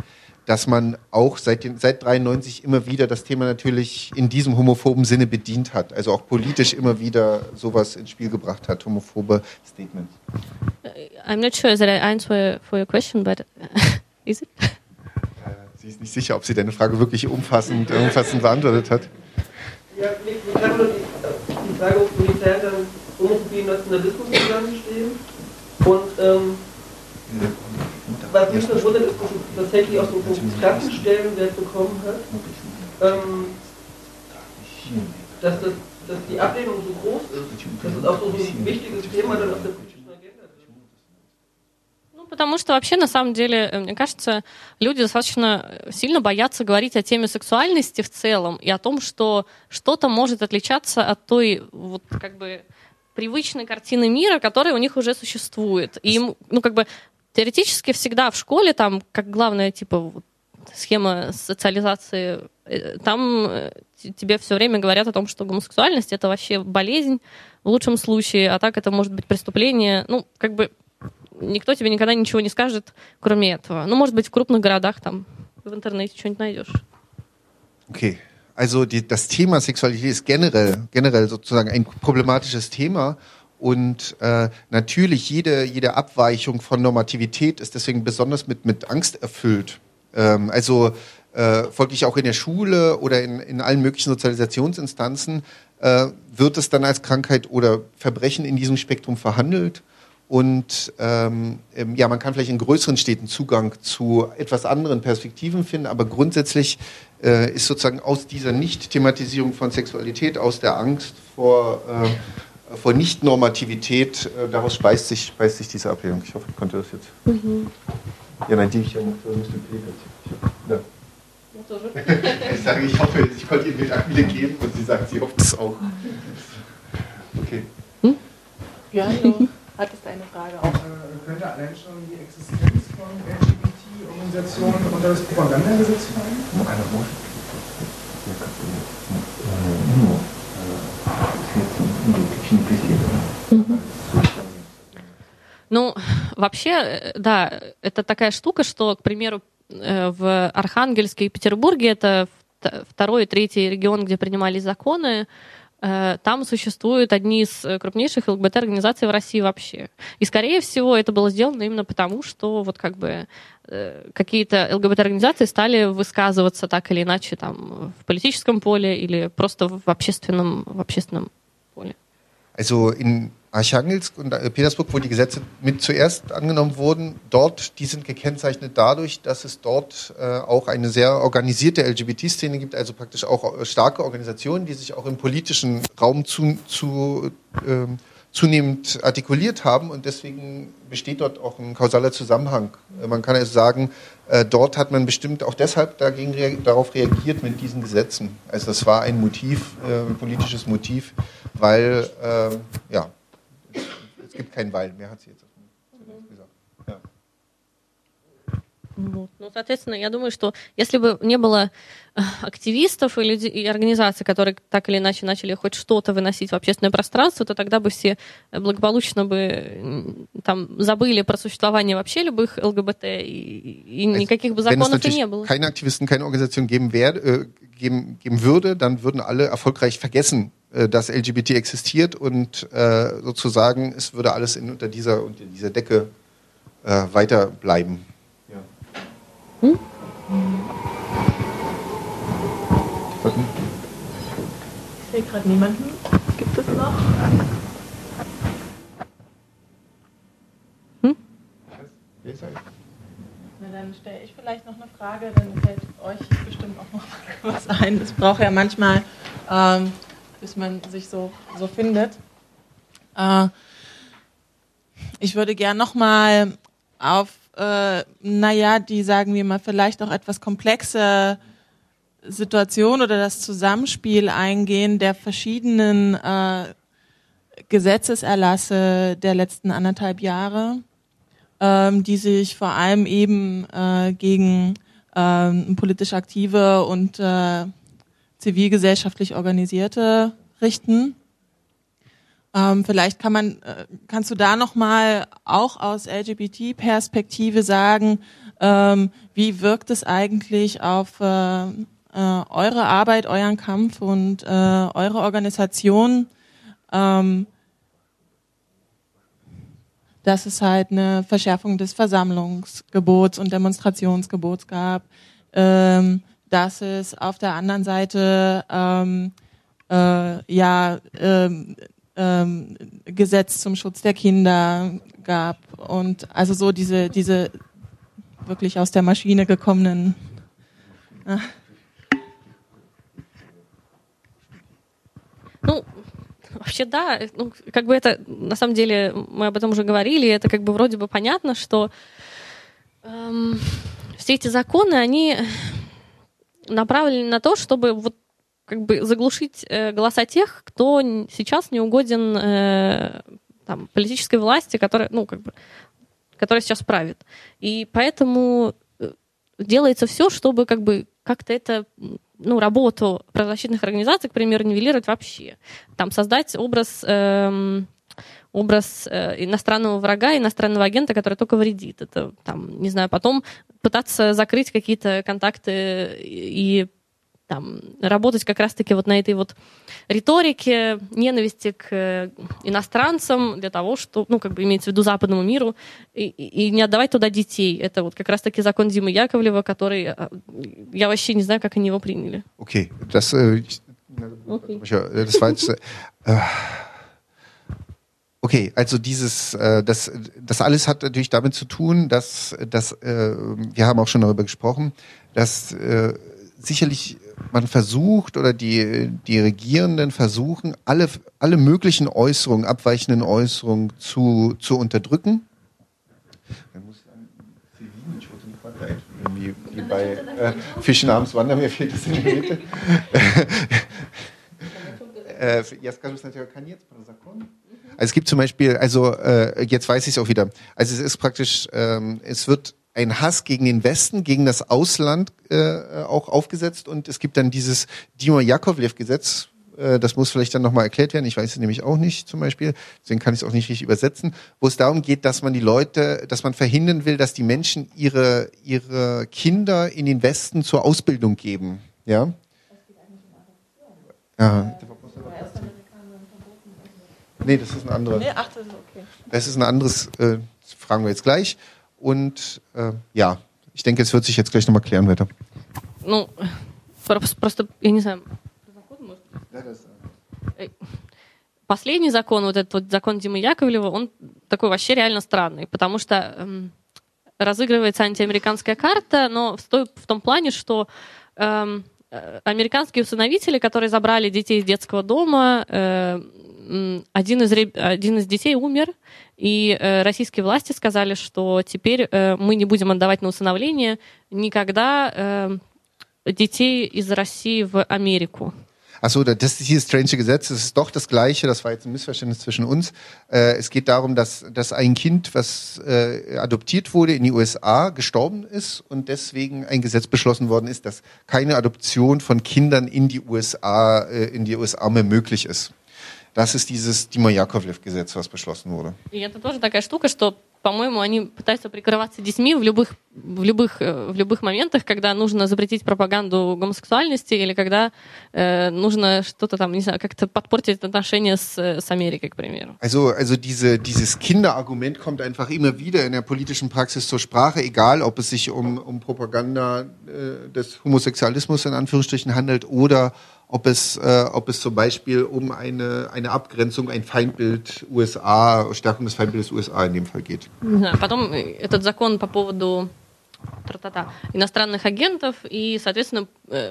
dass man auch seit, den, seit dreiundneunzig immer wieder das Thema natürlich in diesem homophoben Sinne bedient hat. Also auch politisch immer wieder sowas ins Spiel gebracht hat, homophobe Statements. I'm not sure that I answer for your question, but is it? Sie ist nicht sicher, ob sie deine Frage wirklich umfassend, umfassend beantwortet hat. Ja, ich kann nur die, die Frage, ob inwiefern dann Homophobie und Nationalismus zusammenstehen. Und ähm, was mich verwundert ist, dass es tatsächlich auch so einen Klassenstellenwert bekommen hat, ähm, dass, das, dass die Ablehnung so groß ist, dass es auch so ein wichtiges Thema dann auf der politischen Agenda ist. Ну, потому что вообще, на самом деле, мне кажется, люди достаточно сильно боятся говорить о теме сексуальности в целом и о том, что что-то может отличаться от той, вот, как бы, привычной картины мира, которая у них уже существует. И им, ну, как бы, теоретически всегда в школе, там, как главная, типа, вот, схема социализации, там тебе все время говорят о том, что гомосексуальность — это вообще болезнь в лучшем случае, а так это может быть преступление. Ну, как бы, никто тебе никогда ничего не скажет, кроме этого. Ну, может быть, в крупных городах, там, в интернете что-нибудь найдешь. Okay. Also die, das Thema Sexualität ist generell, generell sozusagen ein problematisches Thema und äh, natürlich jede, jede Abweichung von Normativität ist deswegen besonders mit, mit Angst erfüllt. Ähm, also äh, folglich auch in der Schule oder in, in allen möglichen Sozialisationsinstanzen äh, wird es dann als Krankheit oder Verbrechen in diesem Spektrum verhandelt. Und ähm, ja, man kann vielleicht in größeren Städten Zugang zu etwas anderen Perspektiven finden, aber grundsätzlich äh, ist sozusagen aus dieser Nicht-Thematisierung von Sexualität, aus der Angst vor, äh, vor Nicht-Normativität, äh, daraus speist sich, speist sich diese Ablehnung. Ich hoffe, ich konnte das jetzt. Mhm. Ja, nein, die ich ja noch für Mister Peter. Ja. Ich sage, ich hoffe, ich konnte Ihnen mit Akmile geben und sie sagt, sie hofft es auch. Okay. Hm? Ja, hallo. Hattest du eine Frage auch? Äh, könnte allein schon die Existenz von L G B T-Organisationen unter das Propagandagesetz fallen? Ну, вообще, да, это такая штука, что, к примеру, в Архангельске и Петербурге, это второй и третий регион, где принимались законы, там существуют одни из крупнейших ЛГБТ-организаций в России вообще. И, скорее всего, это было сделано именно потому, что вот как бы какие-то ЛГБТ-организации стали высказываться так или иначе там, в политическом поле или просто в общественном, в общественном поле. Also in Archangelsk und Petersburg, wo die Gesetze mit zuerst angenommen wurden, dort, die sind gekennzeichnet dadurch, dass es dort äh, auch eine sehr organisierte L G B T-Szene gibt, also praktisch auch starke Organisationen, die sich auch im politischen Raum zu, zu, äh, zunehmend artikuliert haben und deswegen besteht dort auch ein kausaler Zusammenhang. Man kann also sagen, äh, dort hat man bestimmt auch deshalb dagegen rea- darauf reagiert mit diesen Gesetzen. Also das war ein Motiv, äh, ein politisches Motiv, weil, äh, ja, es gibt kein Weil, mehr hat sie jetzt gesagt. Ja. Ну, соответственно, я думаю, что если бы не было активистов и, людей, и организаций, которые так или иначе начали хоть что-то выносить в общественное пространство, то тогда бы все благополучно бы там забыли про существование вообще любых ЛГБТ и, и никаких бы законов и не было. Wenn es keine Aktivisten, keine Organisation geben, wär, äh, geben, geben würde, dann würden alle erfolgreich vergessen, äh, dass L G B T existiert und äh, sozusagen es würde alles in, unter dieser, unter dieser Decke äh, weiterbleiben. Hm? Ich sehe gerade niemanden. Gibt es noch? Hm? Na, dann stelle ich vielleicht noch eine Frage, dann fällt euch bestimmt auch noch was ein. Das braucht ja manchmal, ähm, bis man sich so, so findet. Äh, ich würde gern nochmal auf Äh, naja, die, sagen wir mal, vielleicht auch etwas komplexe Situation oder das Zusammenspiel eingehen der verschiedenen äh, Gesetzeserlasse der letzten anderthalb Jahre, ähm, die sich vor allem eben äh, gegen ähm, politisch aktive und äh, zivilgesellschaftlich Organisierte richten. Ähm, vielleicht kann man, äh, kannst du da nochmal auch aus L G B T-Perspektive sagen, Ähm, wie wirkt es eigentlich auf äh, äh, eure Arbeit, euren Kampf und äh, eure Organisation, ähm, dass es halt eine Verschärfung des Versammlungsgebots und Demonstrationsgebots gab, ähm, dass es auf der anderen Seite ähm, äh, ja ähm, ähm, Gesetz zum Schutz der Kinder gab und also so diese diese wirklich aus der Maschine gekommenen. Äh. Ну, вообще, да, ну, как бы это, на самом деле, мы об этом уже говорили, это как бы вроде бы понятно, что эм, все эти законы, они направлены на то, чтобы вот как бы заглушить э, голоса тех, кто сейчас не угоден э, там, политической власти, которая, ну, как бы, которая сейчас правит. И поэтому делается все, чтобы как бы как-то это, ну, работу правозащитных организаций, к примеру, нивелировать вообще. Там создать образ, эм, образ э, иностранного врага, иностранного агента, который только вредит. Это, там, не знаю, потом пытаться закрыть какие-то контакты и там, работать как раз-таки вот на этой вот риторике ненависти к иностранцам для того, что, ну, как бы имеется в виду западному миру, и, и не отдавать туда детей. Это вот как раз-таки закон Димы Яковлева, который я вообще не знаю, как они его приняли. Okay, das, äh, okay. das war jetzt, äh, okay, also dieses, äh, das, das alles hat natürlich damit zu tun, dass, dass äh, wir haben auch schon darüber gesprochen, dass äh, sicherlich man versucht oder die, die Regierenden versuchen, alle, alle möglichen Äußerungen, abweichenden Äußerungen zu, zu unterdrücken. Man muss sagen, ich wollte nicht weiter wie, wie bei äh, Fischen abends wandern, mir fehlt das in der Mitte. Also es gibt zum Beispiel, also äh, jetzt weiß ich es auch wieder, also es ist praktisch, ähm, es wird ein Hass gegen den Westen, gegen das Ausland äh, auch aufgesetzt und es gibt dann dieses Dima Jakovlev-Gesetz, äh, das muss vielleicht dann nochmal erklärt werden, ich weiß es nämlich auch nicht zum Beispiel, deswegen kann ich es auch nicht richtig übersetzen, wo es darum geht, dass man die Leute, dass man verhindern will, dass die Menschen ihre, ihre Kinder in den Westen zur Ausbildung geben. Ja? Ja. Nee, das ist ein anderer. Nee, ach, das ist okay. Das ist ein anderes, äh, das fragen wir jetzt gleich. Und äh, ja, ich denke, es wird sich jetzt gleich nochmal klären weiter. Ну, просто, я не знаю, последний закон, вот этот вот закон Димы Яковлева, он такой вообще реально странный, потому что эм, разыгрывается антиамериканская карта, но в, той, в том плане, что эм, американские усыновители, которые забрали детей из детского дома, э, один из, один из детей умер, и э, российские власти сказали, что теперь э, мы не будем отдавать на усыновление никогда э, детей из России в Америку. Achso, das ist dieses strange Gesetz, das ist doch das Gleiche, das war jetzt ein Missverständnis zwischen uns. Äh, es geht darum, dass, dass ein Kind, was äh, adoptiert wurde in die U S A, gestorben ist und deswegen ein Gesetz beschlossen worden ist, dass keine Adoption von Kindern in die U S A, äh, in die U S A mehr möglich ist. Das ist dieses Dima Яковлев-Gesetz, was beschlossen wurde. И это тоже такая штука, что, по-моему, они пытаются прикрываться детьми в любых, в любых, в любых моментах, когда нужно запретить пропаганду гомосексуальности или когда äh, нужно что-то там, не знаю, как-то подпортить отношения с, с Америкой, к примеру. Also, also diese, dieses Kinderargument kommt einfach immer wieder in der politischen Praxis zur Sprache, egal ob es sich um, um Propaganda äh, des Homosexualismus in Anführungsstrichen handelt oder ob es, äh, ob es zum Beispiel um eine, eine Abgrenzung, ein Feindbild U S A, Stärkung des Feindbildes U S A in dem Fall geht. Потом этот закон по поводу иностранных агентов и, соответственно,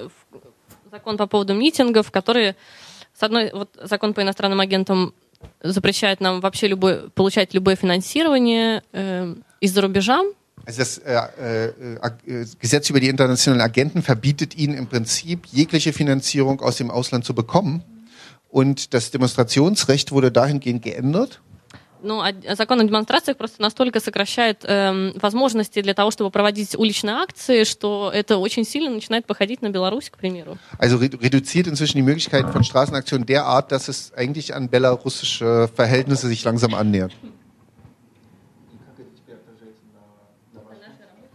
закон по поводу митингов, которые, с одной, вот закон по иностранным агентам запрещает нам вообще любое, получать любое финансирование э, из-за рубежа. Also das äh, äh, Gesetz über die internationalen Agenten verbietet ihnen im Prinzip jegliche Finanzierung aus dem Ausland zu bekommen. Und das Demonstrationsrecht wurde dahingehend geändert. Ну, закон о демонстрациях просто настолько сокращает э, возможности для того, чтобы проводить уличные акции, что это очень сильно начинает походить на Беларусь, к примеру. Also reduziert inzwischen die Möglichkeiten von Straßenaktionen derart, dass es eigentlich an belarussische Verhältnisse sich langsam annähert.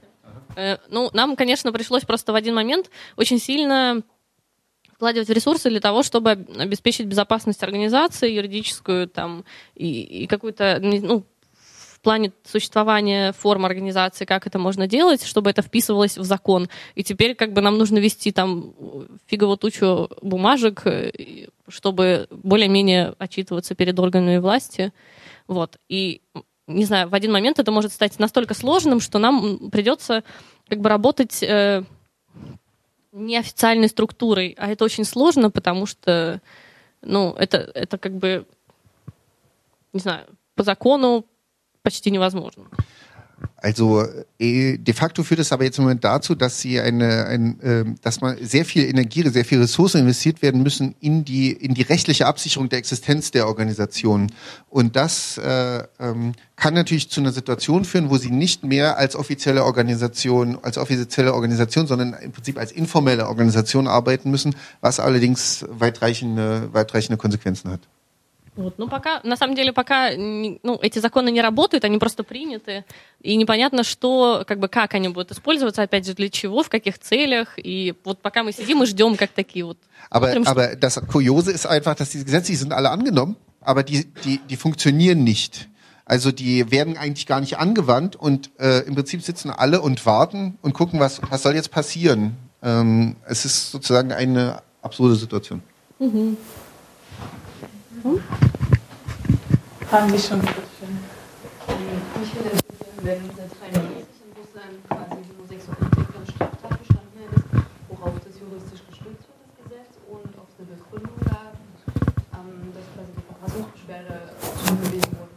Э, ну, нам, конечно, пришлось просто в один момент очень сильно вкладывать в ресурсы для того, чтобы обеспечить безопасность организации, юридическую там, и, и какую-то, ну, в плане существования форм организации, как это можно делать, чтобы это вписывалось в закон. И теперь как бы нам нужно вести там фиговую тучу бумажек, чтобы более-менее отчитываться перед органами власти. Вот. И, не знаю, в один момент это может стать настолько сложным, что нам придется как бы работать э, неофициальной структурой. А это очень сложно, потому что, ну, это, это как бы, не знаю, по закону почти невозможно. Also äh, de facto führt es aber jetzt im Moment dazu, dass sie eine, ein, äh, dass man sehr viel Energie, sehr viel Ressourcen investiert werden müssen in die in die rechtliche Absicherung der Existenz der Organisation. Und das äh, ähm, kann natürlich zu einer Situation führen, wo sie nicht mehr als offizielle Organisation, als offizielle Organisation, sondern im Prinzip als informelle Organisation arbeiten müssen, was allerdings weitreichende, weitreichende Konsequenzen hat. Вот. Ну, пока, на самом деле, пока ну, эти законы не работают, они просто приняты, и непонятно, что, как бы, как они будут использоваться, опять же, для чего, в каких целях, и вот пока мы сидим и ждем, как такие вот. Aber, Смотрим, aber das Kuriose ist einfach, dass diese Gesetze, die sind alle angenommen, aber die, die, die funktionieren nicht. Also die werden eigentlich gar nicht angewandt und äh, im Prinzip sitzen alle und warten und gucken, was, was soll jetzt passieren. Ähm, es ist sozusagen eine absurde Situation. Mhm. Hm? Haben wir schon. Mich würde interessieren, wenn seit dreiundneunzig in Russland quasi die Homosexualität als Straftat bestanden ist, worauf das juristisch gestützt wird, das Gesetz, und ob es eine Begründung gab, ähm, dass quasi die Verfassungsbeschwerde zurückgewiesen wurde.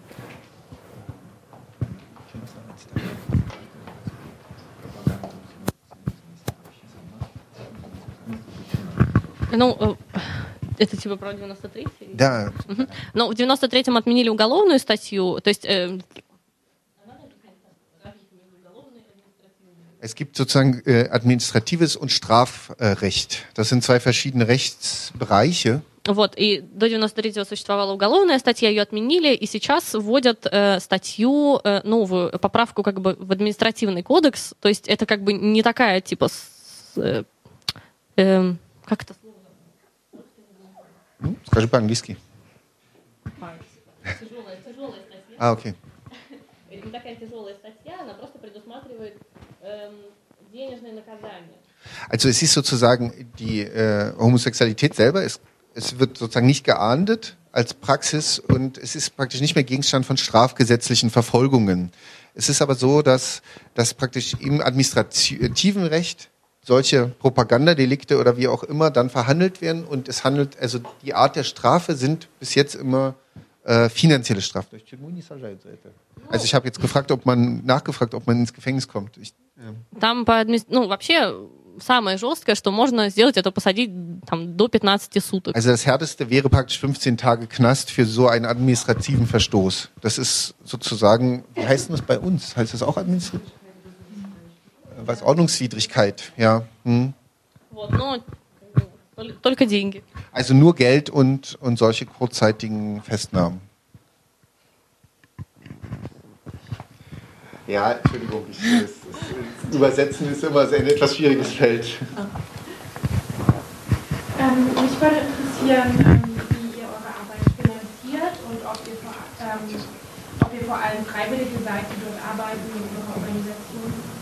Ну, это типа про девяносто третий? Да. Угу. Но в девяносто третьем отменили уголовную статью, то есть... Э... Es gibt sozusagen äh, administratives und Strafrecht. Das sind zwei verschiedene Rechtsbereiche. Вот, и до девяносто третьего существовала уголовная статья, ее отменили, и сейчас вводят э, статью, э, новую поправку как бы в административный кодекс, то есть это как бы не такая типа... С, э, э, как это? Скажи по-английски. Тяжелая, тяжелая статья. А, окей. Это не такая тяжелая статья, она просто предусматривает ähm, денежное наказание. Also es ist sozusagen die äh, Homosexualität selber, es, es wird sozusagen nicht geahndet als Praxis und es ist praktisch nicht mehr Gegenstand von strafgesetzlichen Verfolgungen. Es ist aber so, dass, dass praktisch im administrativen Recht solche Propagandadelikte oder wie auch immer dann verhandelt werden und es handelt, also die Art der Strafe sind bis jetzt immer äh, finanzielle Strafen. Also ich habe jetzt gefragt, ob man nachgefragt, ob man ins Gefängnis kommt. Ich, ja. Там по адми... ну вообще самое жесткое, что можно сделать, это посадить там до пятнадцати суток. Also das härteste wäre praktisch fünfzehn Tage Knast für so einen administrativen Verstoß. Das ist sozusagen, wie heißt denn das bei uns? Heißt das auch administrativ? Was Ordnungswidrigkeit, ja. Hm. Вот, но только деньги. Also nur Geld und, und solche kurzzeitigen Festnahmen. Ja, Entschuldigung, ich, das, das Übersetzen ist immer ein etwas schwieriges Feld. Ähm, mich würde interessieren, ähm, wie ihr eure Arbeit finanziert und ob ihr, vor, ähm, ob ihr vor allem Freiwillige seid, die dort arbeiten in eurer Organisation.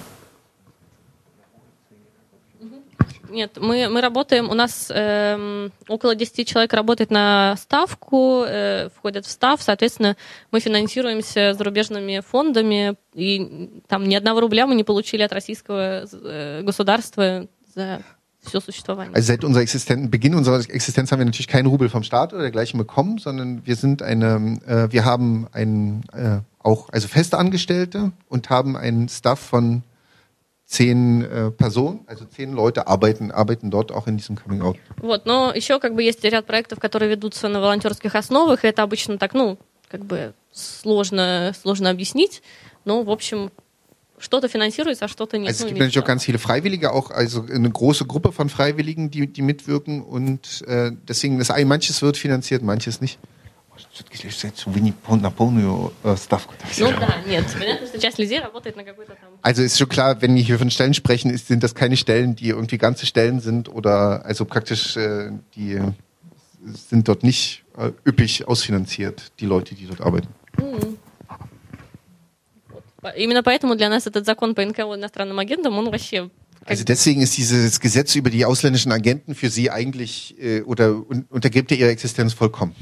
Нет, мы, мы работаем, у нас э, около десяти человек работает на ставку, э, входят в став, соответственно, мы финансируемся зарубежными фондами, и там ни одного рубля мы не получили от российского э, государства за все существование. Also seit unserer Existenz, Beginn unserer Existenz haben wir natürlich keinen Rubel vom Staat oder dergleichen bekommen, sondern wir sind eine, äh, wir haben einen, äh, auch, also feste Angestellte und haben einen Staff von zehn äh, Personen, also zehn Leute arbeiten, arbeiten dort auch in diesem Coming Out. Вот, но еще как бы есть ряд проектов, которые ведутся на волонтерских основах, и это обычно так, ну, как бы сложно, сложно объяснить, но, в общем, что-то финансируется, а что-то нет. Also es ну, gibt natürlich auch ganz viele Freiwillige, auch also eine große Gruppe von Freiwilligen, die, die mitwirken und äh, deswegen, das manches wird finanziert, manches nicht. Ну да, нет, понятно, что часть людей работает на какой-то там... Also ist schon klar, wenn wir hier von Stellen sprechen, ist, sind das keine Stellen, die irgendwie ganze Stellen sind oder also praktisch äh, die sind dort nicht äh, üppig ausfinanziert, die Leute, die dort arbeiten. Mm. Именно поэтому для нас этот закон по эн ка о иностранным агентам, он вообще... Also deswegen ist dieses Gesetz über die ausländischen Agenten für Sie eigentlich äh, oder un, untergräbt ihr Ihre Existenz vollkommen.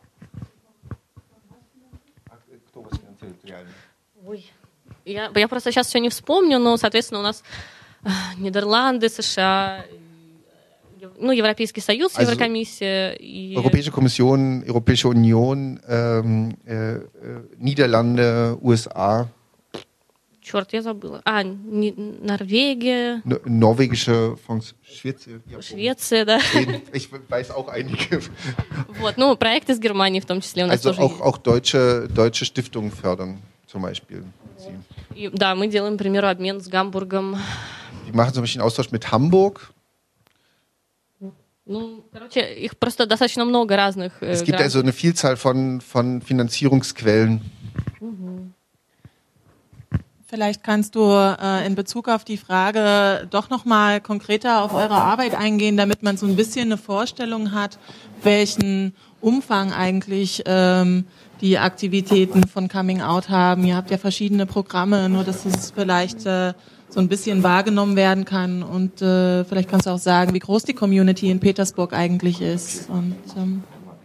Ой, я, я просто сейчас все не вспомню, но, соответственно, у нас э, Нидерланды, США, э, ну, Европейский Союз, also, Еврокомиссия и... Europäische Kommission, Europäische Union, ähm, äh, äh, Niederlande, U S A. Черт, я забыла. А, не, Норвегия. No, norwegische Fonds, Швеция. Швеция, да. Ich weiß auch einige. Вот, ну, проект из Германии в том числе у нас also тоже auch, есть. auch deutsche, deutsche Stiftungen fördern, zum Beispiel. И, да, мы делаем, к примеру, обмен с Гамбургом. Die machen zum Beispiel einen Austausch mit Hamburg. Ну, короче, их просто достаточно много разных. Э, es gibt also eine Vielzahl von, von Finanzierungsquellen. Mhm. Vielleicht kannst du äh, in Bezug auf die Frage doch nochmal konkreter auf eure Arbeit eingehen, damit man so ein bisschen eine Vorstellung hat, welchen Umfang eigentlich ähm, die Aktivitäten von Coming Out haben. Ihr habt ja verschiedene Programme, nur dass es vielleicht äh, so ein bisschen wahrgenommen werden kann. Und äh, vielleicht kannst du auch sagen, wie groß die Community in Petersburg eigentlich ist. Und, ähm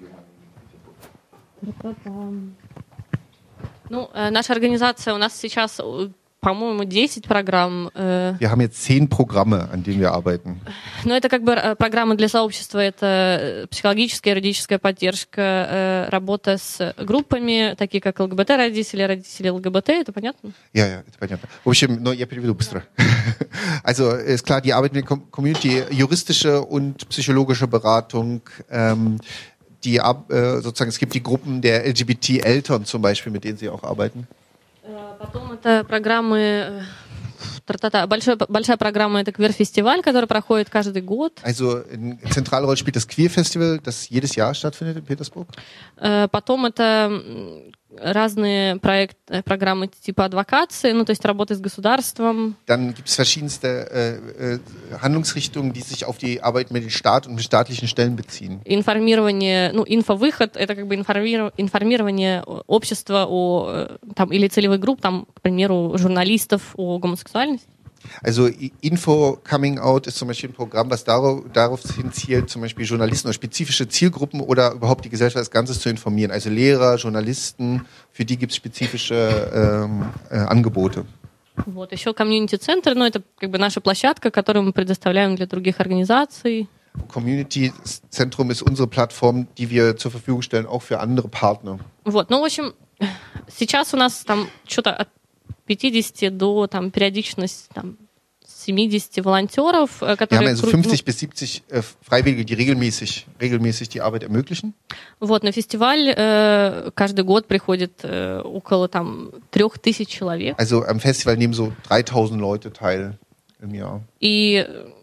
Ну, э, наша организация, у нас сейчас, по-моему, десять программ. Э, wir haben jetzt zehn Programme, an denen wir arbeiten. Но это как бы программы для сообщества, это психологическая, юридическая поддержка, э, работа с группами, такие как ЛГБТ-родители, родители ЛГБТ, это понятно? Ja, ja, это понятно. В общем, но я переведу быстро. Also ist klar, die Arbeit mit der Community, juristische und psychologische Beratung, ähm, die äh, sozusagen, es gibt die Gruppen der L G B T-Eltern zum Beispiel, mit denen Sie auch arbeiten. Потом это программы, большая, большая программа, это Queer-Festival, который проходит каждый год. Also eine zentrale Rolle spielt das Queer-Festival, das jedes Jahr stattfindet in Petersburg. Потом это разные проект, программы типа адвокации, ну то есть работы с государством. Dann gibt es verschiedenste äh, äh, Handlungsrichtungen, die sich auf die Arbeit mit dem Staat und mit staatlichen Stellen beziehen. Информирование, ну инфовыход, это как бы информирование общества о там или целевых групп, там, к примеру, журналистов о гомосексуальности. Also Info Coming Out ist zum Beispiel ein Programm, was darauf, darauf hinzielt, zum Beispiel Journalisten oder spezifische Zielgruppen oder überhaupt die Gesellschaft als Ganzes zu informieren. Also Lehrer, Journalisten, für die gibt es spezifische ähm, äh, Angebote. Вот, еще комьюнити-центр, ну это как бы наша площадка, которую мы предоставляем для других организаций. Community-Zentrum ist unsere Plattform, die wir zur Verfügung stellen, auch für andere Partner. Вот, ну в общем, сейчас у нас там что-то от пятидесяти до там периодичность там семидесяти волонтеров, которые... Wir haben also fünfzig bis siebzig äh, Freiwillige, die regelmäßig, regelmäßig die Arbeit ermöglichen. Вот, на фестиваль э, каждый год приходит э, около там трех тысяч человек. Also am Festival nehmen so dreitausend Leute teil im Jahr. И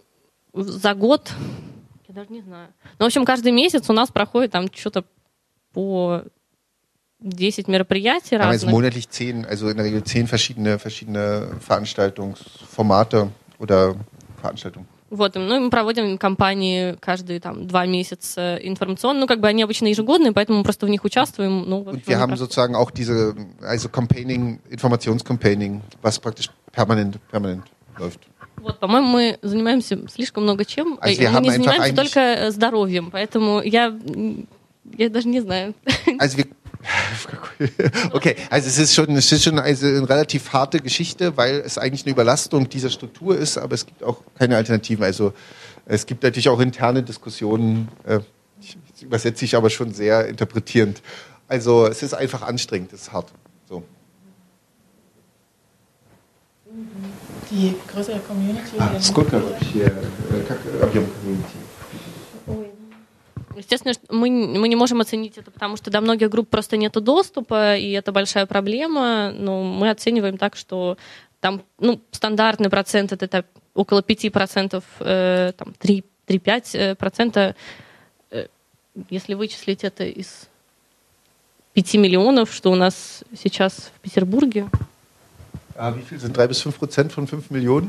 за год, я даже не знаю, ну, в общем, каждый месяц у нас проходит там что-то по десять мероприятий разных. Also monatlich zehn, also in der Regel zehn verschiedene, verschiedene Veranstaltungsformate oder Veranstaltungen. Вот, ну, мы проводим кампании каждые там два месяца информационно, ну, как бы они обычно ежегодные, поэтому мы просто в них участвуем. Ну, und wir haben sozusagen auch diese, also Campaigning, Informationscampaigning, was praktisch permanent, permanent läuft. Вот, по-моему, мы занимаемся слишком много чем. Also мы не занимаемся только здоровьем, поэтому я, я даже не знаю. Also wir Okay, also es ist schon, es ist schon also eine relativ harte Geschichte, weil es eigentlich eine Überlastung dieser Struktur ist, aber es gibt auch keine Alternativen. Also es gibt natürlich auch interne Diskussionen, äh, ich, das übersetze ich aber schon sehr interpretierend. Also es ist einfach anstrengend, es ist hart. So. Die größere Community. А, сколько вообще, как объем комьюнити? Естественно, мы, мы не можем оценить это, потому что до многих групп просто нет доступа, и это большая проблема. Но мы оцениваем так, что там ну, стандартный процент это около пяти процентов, э, там, три-пять процентов, э, если вычислить это из пяти миллионов, что у нас сейчас в Петербурге. Ah, wie viel sind drei bis fünf Prozent von fünf Millionen?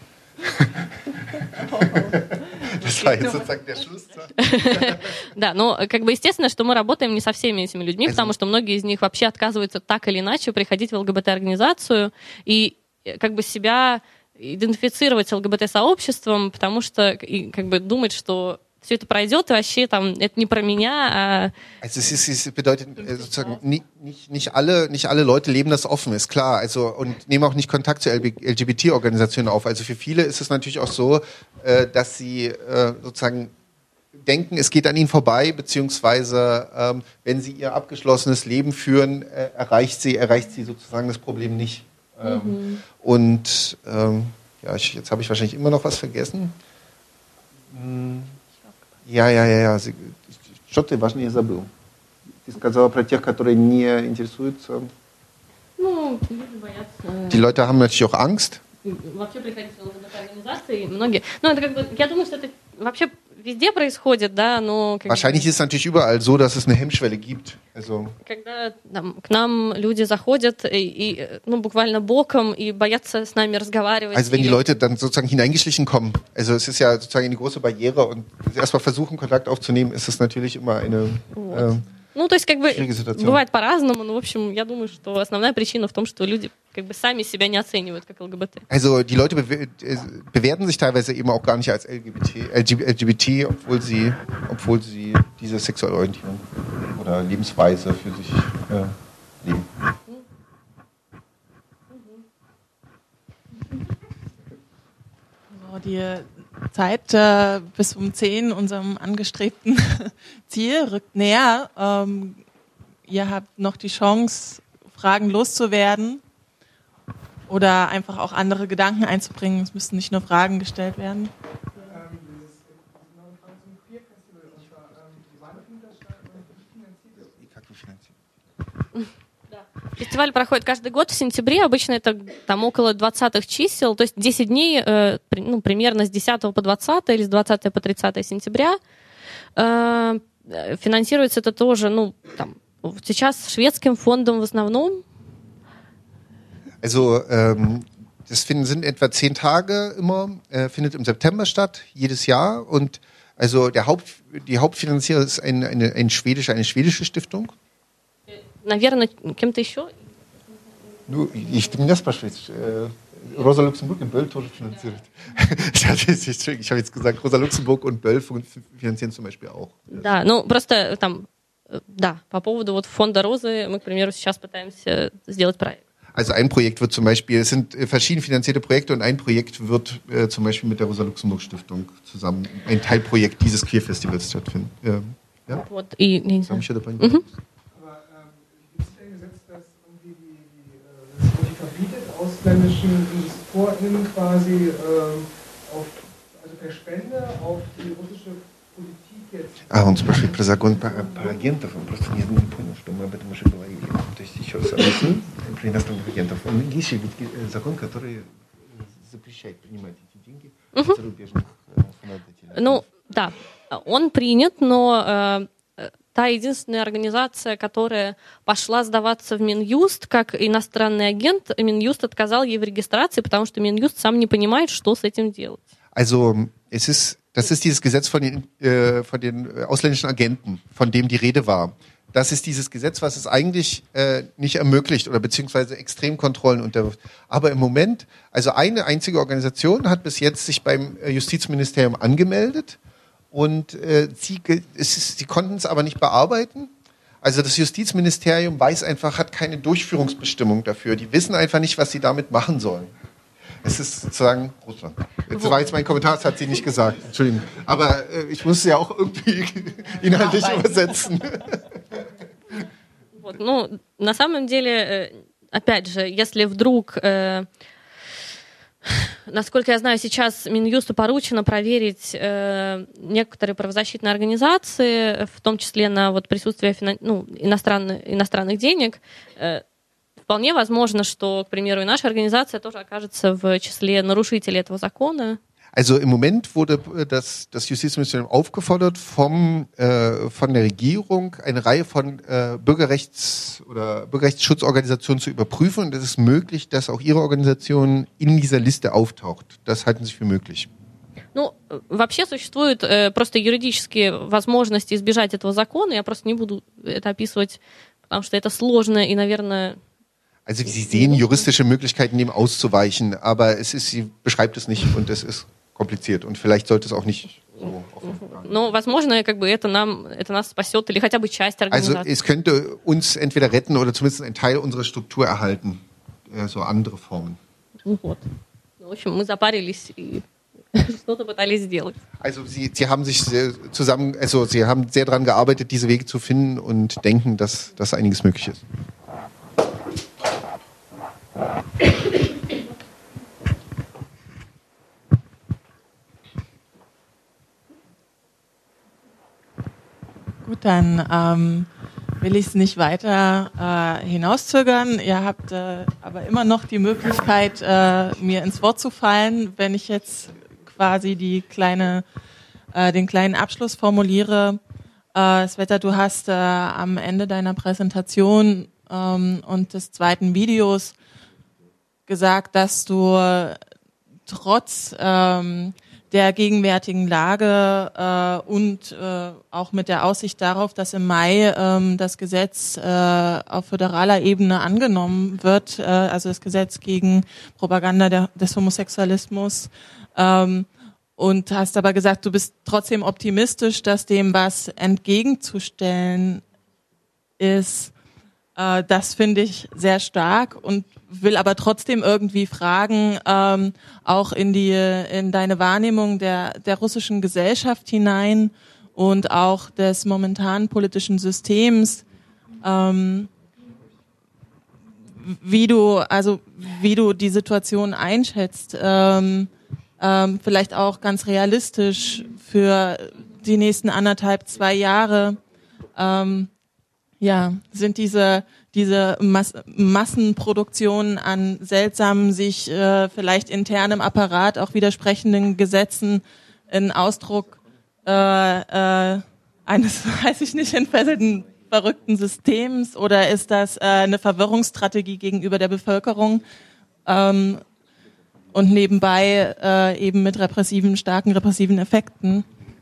Das war jetzt sozusagen der Schlusssatz. Да, но как бы естественно, что мы работаем не со всеми этими людьми, потому что многие из них вообще отказываются так или иначе приходить в ЛГБТ-организацию и как бы себя идентифицировать с ЛГБТ-сообществом, потому что и, как бы думать, что все это пройдет, и вообще там, это не про меня, а... Also es, ist, es bedeutet sozusagen, nicht, nicht, alle, nicht alle Leute leben das offen, ist klar, also und nehmen auch nicht Kontakt zu L G B T-Organisationen auf. Also für viele ist es natürlich auch so, dass sie sozusagen denken, es geht an ihnen vorbei, beziehungsweise ähm, wenn sie ihr abgeschlossenes Leben führen, äh, erreicht sie, erreicht sie sozusagen das Problem nicht. Ähm, mhm. Und ähm, ja, ich, jetzt habe ich wahrscheinlich immer noch was vergessen. Hm. Ja, ja, ja, ja. Что ты важнее забыл? Ты сказала про тех, которые не интересуются. Ну, люди боятся. Die Leute haben natürlich auch Angst. Вообще приходить в ЛГБТ-организации, многие. Ну, это как бы, я думаю, что это вообще везде происходит, да, но... Wahrscheinlich ist es natürlich überall so, dass es eine Hemmschwelle gibt. Also, когда там, к нам люди заходят и, и, ну, буквально боком и боятся с нами разговаривать. Also wenn die Leute dann sozusagen hineingeschlichen kommen, also es ist ja sozusagen eine große Barriere und erstmal versuchen, Kontakt aufzunehmen, ist es natürlich immer eine... Вот. Äh, Ну, то есть, как бы, бывает по-разному, но, в общем, я думаю, что основная причина в том, что люди как бы сами себя не оценивают как ЛГБТ. Also, die Leute bewer- bewerten sich teilweise eben auch gar nicht als L G B T, L G B T, obwohl sie, obwohl sie diese sexuelle Orientierung oder Lebensweise für sich äh, leben. So, die Zeit äh, bis um zehn, unserem angestrebten Ziel, rückt näher. Ähm, ihr habt noch die Chance, Fragen loszuwerden oder einfach auch andere Gedanken einzubringen. Es müssen nicht nur Fragen gestellt werden. Фестиваль проходит каждый год в сентябре, обычно это там около двадцатых чисел, то есть десять дней, э, ну, примерно с десятого по двадцатое или с двадцатого по тридцатое сентября. Э, финансируется это тоже, ну, там, сейчас шведским фондом в основном. Also, ähm, das finden, sind etwa zehn Tage immer, äh, findet im September statt, jedes Jahr. Und also der Haupt, die Hauptfinanzierer ist eine, eine, eine, schwedische, eine schwedische Stiftung. Наверное, кем-то еще? Ну, ich bin das спрашивать. Rosa Luxemburg und Böll тоже finanziert. Ich habe jetzt gesagt, Rosa Luxemburg und Böll finanzieren zum Beispiel auch. Да, ну просто там, да, по поводу вот фонда Розы мы, к примеру, сейчас пытаемся сделать проект. Also ein Projekt wird zum Beispiel, es sind verschieden finanzierte Projekte und ein Projekt wird äh, zum Beispiel mit der Rosa Luxemburg Stiftung zusammen, ein Teilprojekt dieses Queer-Festivals stattfinden. Ähm, ja? Вот, и, не знаю. Mhm. Verbietet ausländischen InvestorInnen quasi äh, auf, also per Spende auf die russische Politik jetzt. А, он спрашивает про закон про, про агентов, он просто не, не понял, что мы об этом уже говорили. То есть еще раз объясню про иностранных агентов. Есть же закон, который запрещает принимать эти деньги от зарубежных фондодателей. Ну, да, он принят, но... Та единственная организация, которая пошла сдаваться в Минюст как иностранный агент, Минюст отказал ей в регистрации, потому что Минюст сам не понимает, что с этим делать. Also, es ist, das ist dieses Gesetz von den, äh, von den ausländischen Agenten, von dem die Rede war. Das ist dieses Gesetz, was es eigentlich äh, nicht ermöglicht oder beziehungsweise Extremkontrollen unterwirft. Aber im Moment, also eine einzige Organisation hat bis jetzt sich beim Justizministerium angemeldet. Und äh, sie, es ist, sie konnten es aber nicht bearbeiten. Also das Justizministerium weiß einfach, hat keine Durchführungsbestimmung dafür. Die wissen einfach nicht, was sie damit machen sollen. Es ist sozusagen Russland. Jetzt war jetzt mein Kommentar, das hat sie nicht gesagt. Entschuldigung. Aber äh, ich muss es ja auch irgendwie inhaltlich übersetzen. Вот, ну, на самом деле, опять же, если вдруг... Э, Насколько я знаю, сейчас Минюсту поручено проверить э, некоторые правозащитные организации, в том числе на вот, присутствие финан... ну, иностранных, иностранных денег. Э, вполне возможно, что, к примеру, и наша организация тоже окажется в числе нарушителей этого закона. Also im Moment wurde das, das Justizministerium aufgefordert, vom, äh, von der Regierung eine Reihe von äh, Bürgerrechts- oder Bürgerrechtsschutzorganisationen zu überprüfen. Und es ist möglich, dass auch Ihre Organisation in dieser Liste auftaucht. Das halten Sie für möglich. Ну, вообще существуют э, просто юридические возможности избежать этого закона. Я просто не буду это описывать, потому что это сложно и, наверное... Also Sie sehen juristische Möglichkeiten, dem auszuweichen, aber es ist, sie beschreibt es nicht und es ist kompliziert und vielleicht sollte es auch nicht so offen sein. Но, возможно, как бы это нам, это нас спасет или хотя бы часть организации. Also es könnte uns entweder retten oder zumindest einen Teil unserer Struktur erhalten, äh, so andere Formen. Вот. В общем, мы запарились и что-то пытались сделать. Also Sie, Sie haben sich sehr zusammen, also Sie haben sehr daran gearbeitet, diese Wege zu finden und denken, dass, dass einiges möglich ist. Gut, dann ähm, will ich es nicht weiter äh, hinauszögern. Ihr habt äh, aber immer noch die Möglichkeit, äh, mir ins Wort zu fallen, wenn ich jetzt quasi die kleine, äh, den kleinen Abschluss formuliere. Äh, Sveta, du hast äh, am Ende deiner Präsentation ähm, und des zweiten Videos gesagt, dass du äh, trotz ähm, der gegenwärtigen Lage äh, und äh, auch mit der Aussicht darauf, dass im Mai ähm, das Gesetz äh, auf föderaler Ebene angenommen wird, äh, also das Gesetz gegen Propaganda der, des Homosexualismus, ähm, und hast aber gesagt, du bist trotzdem optimistisch, dass dem was entgegenzustellen ist. Äh, das finde ich sehr stark und will aber trotzdem irgendwie fragen, ähm, auch in die in deine Wahrnehmung der der russischen Gesellschaft hinein und auch des momentanen politischen Systems, ähm, wie du also wie du die Situation einschätzt, ähm, ähm, vielleicht auch ganz realistisch für die nächsten anderthalb zwei Jahre. Ähm, Ja, sind diese diese Mas- Massenproduktionen an seltsamen, sich äh, vielleicht internem Apparat auch widersprechenden Gesetzen ein Ausdruck äh, äh, eines, weiß ich nicht, entfesselten, verrückten Systems, oder ist das äh, eine Verwirrungsstrategie gegenüber der Bevölkerung ähm, und nebenbei äh, eben mit repressiven, starken repressiven Effekten?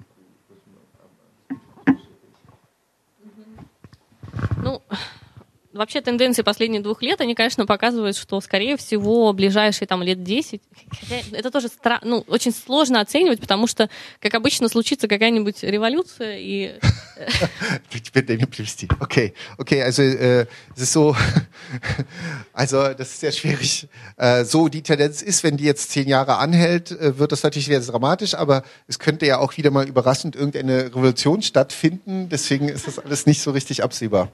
Ну, вообще тенденции последних двух лет, они, конечно, показывают, что, скорее всего, ближайшие там лет десять, это тоже стра- ну, очень сложно оценивать, потому что, как обычно, случится какая-нибудь революция и... Okay, okay, also äh, es ist so, also das ist sehr schwierig. Äh, so die Tendenz ist, wenn die jetzt zehn Jahre anhält, äh, wird das natürlich sehr dramatisch, aber es könnte ja auch wieder mal überraschend irgendeine Revolution stattfinden, deswegen ist das alles nicht so richtig absehbar.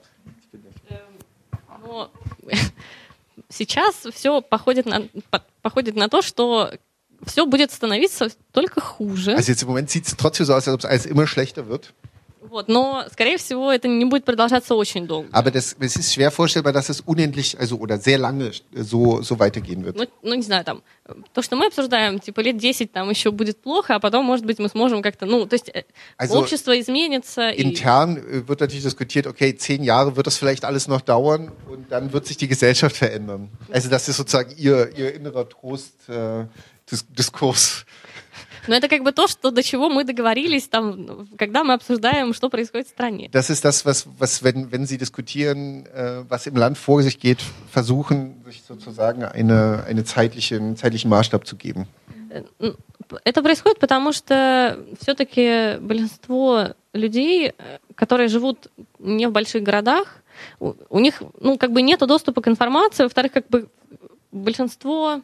Но сейчас все походит на, походит на то, что все будет становиться только хуже. Also jetzt im Moment sieht es trotzdem so aus, als ob es alles immer schlechter wird. Вот, но, скорее всего, это не будет продолжаться очень долго. Aber das, es ist schwer vorstellbar, dass es unendlich, also oder sehr lange so, so weitergehen wird. Ну, ну, не знаю, там, то, что мы обсуждаем, типа, лет десять там еще будет плохо, а потом, может быть, мы сможем как-то, ну, то есть also, общество изменится. Intern и... wird natürlich diskutiert, okay, zehn Jahre wird das vielleicht alles noch dauern und dann wird sich die Gesellschaft verändern. Also das ist sozusagen ihr, ihr innerer Trost, äh, Dis- Diskurs. Но это как бы то, что, до чего мы договорились, там, когда мы обсуждаем, что происходит в стране. Das ist das, was, was wenn, wenn Sie diskutieren, äh, was im Land vor sich geht, versuchen, sich sozusagen eine, eine zeitliche, einen zeitlichen Maßstab zu geben. Это происходит, потому что все-таки большинство людей, которые живут не в больших городах, у, у них, ну, как бы нету доступа к информации, во-вторых, как бы большинство...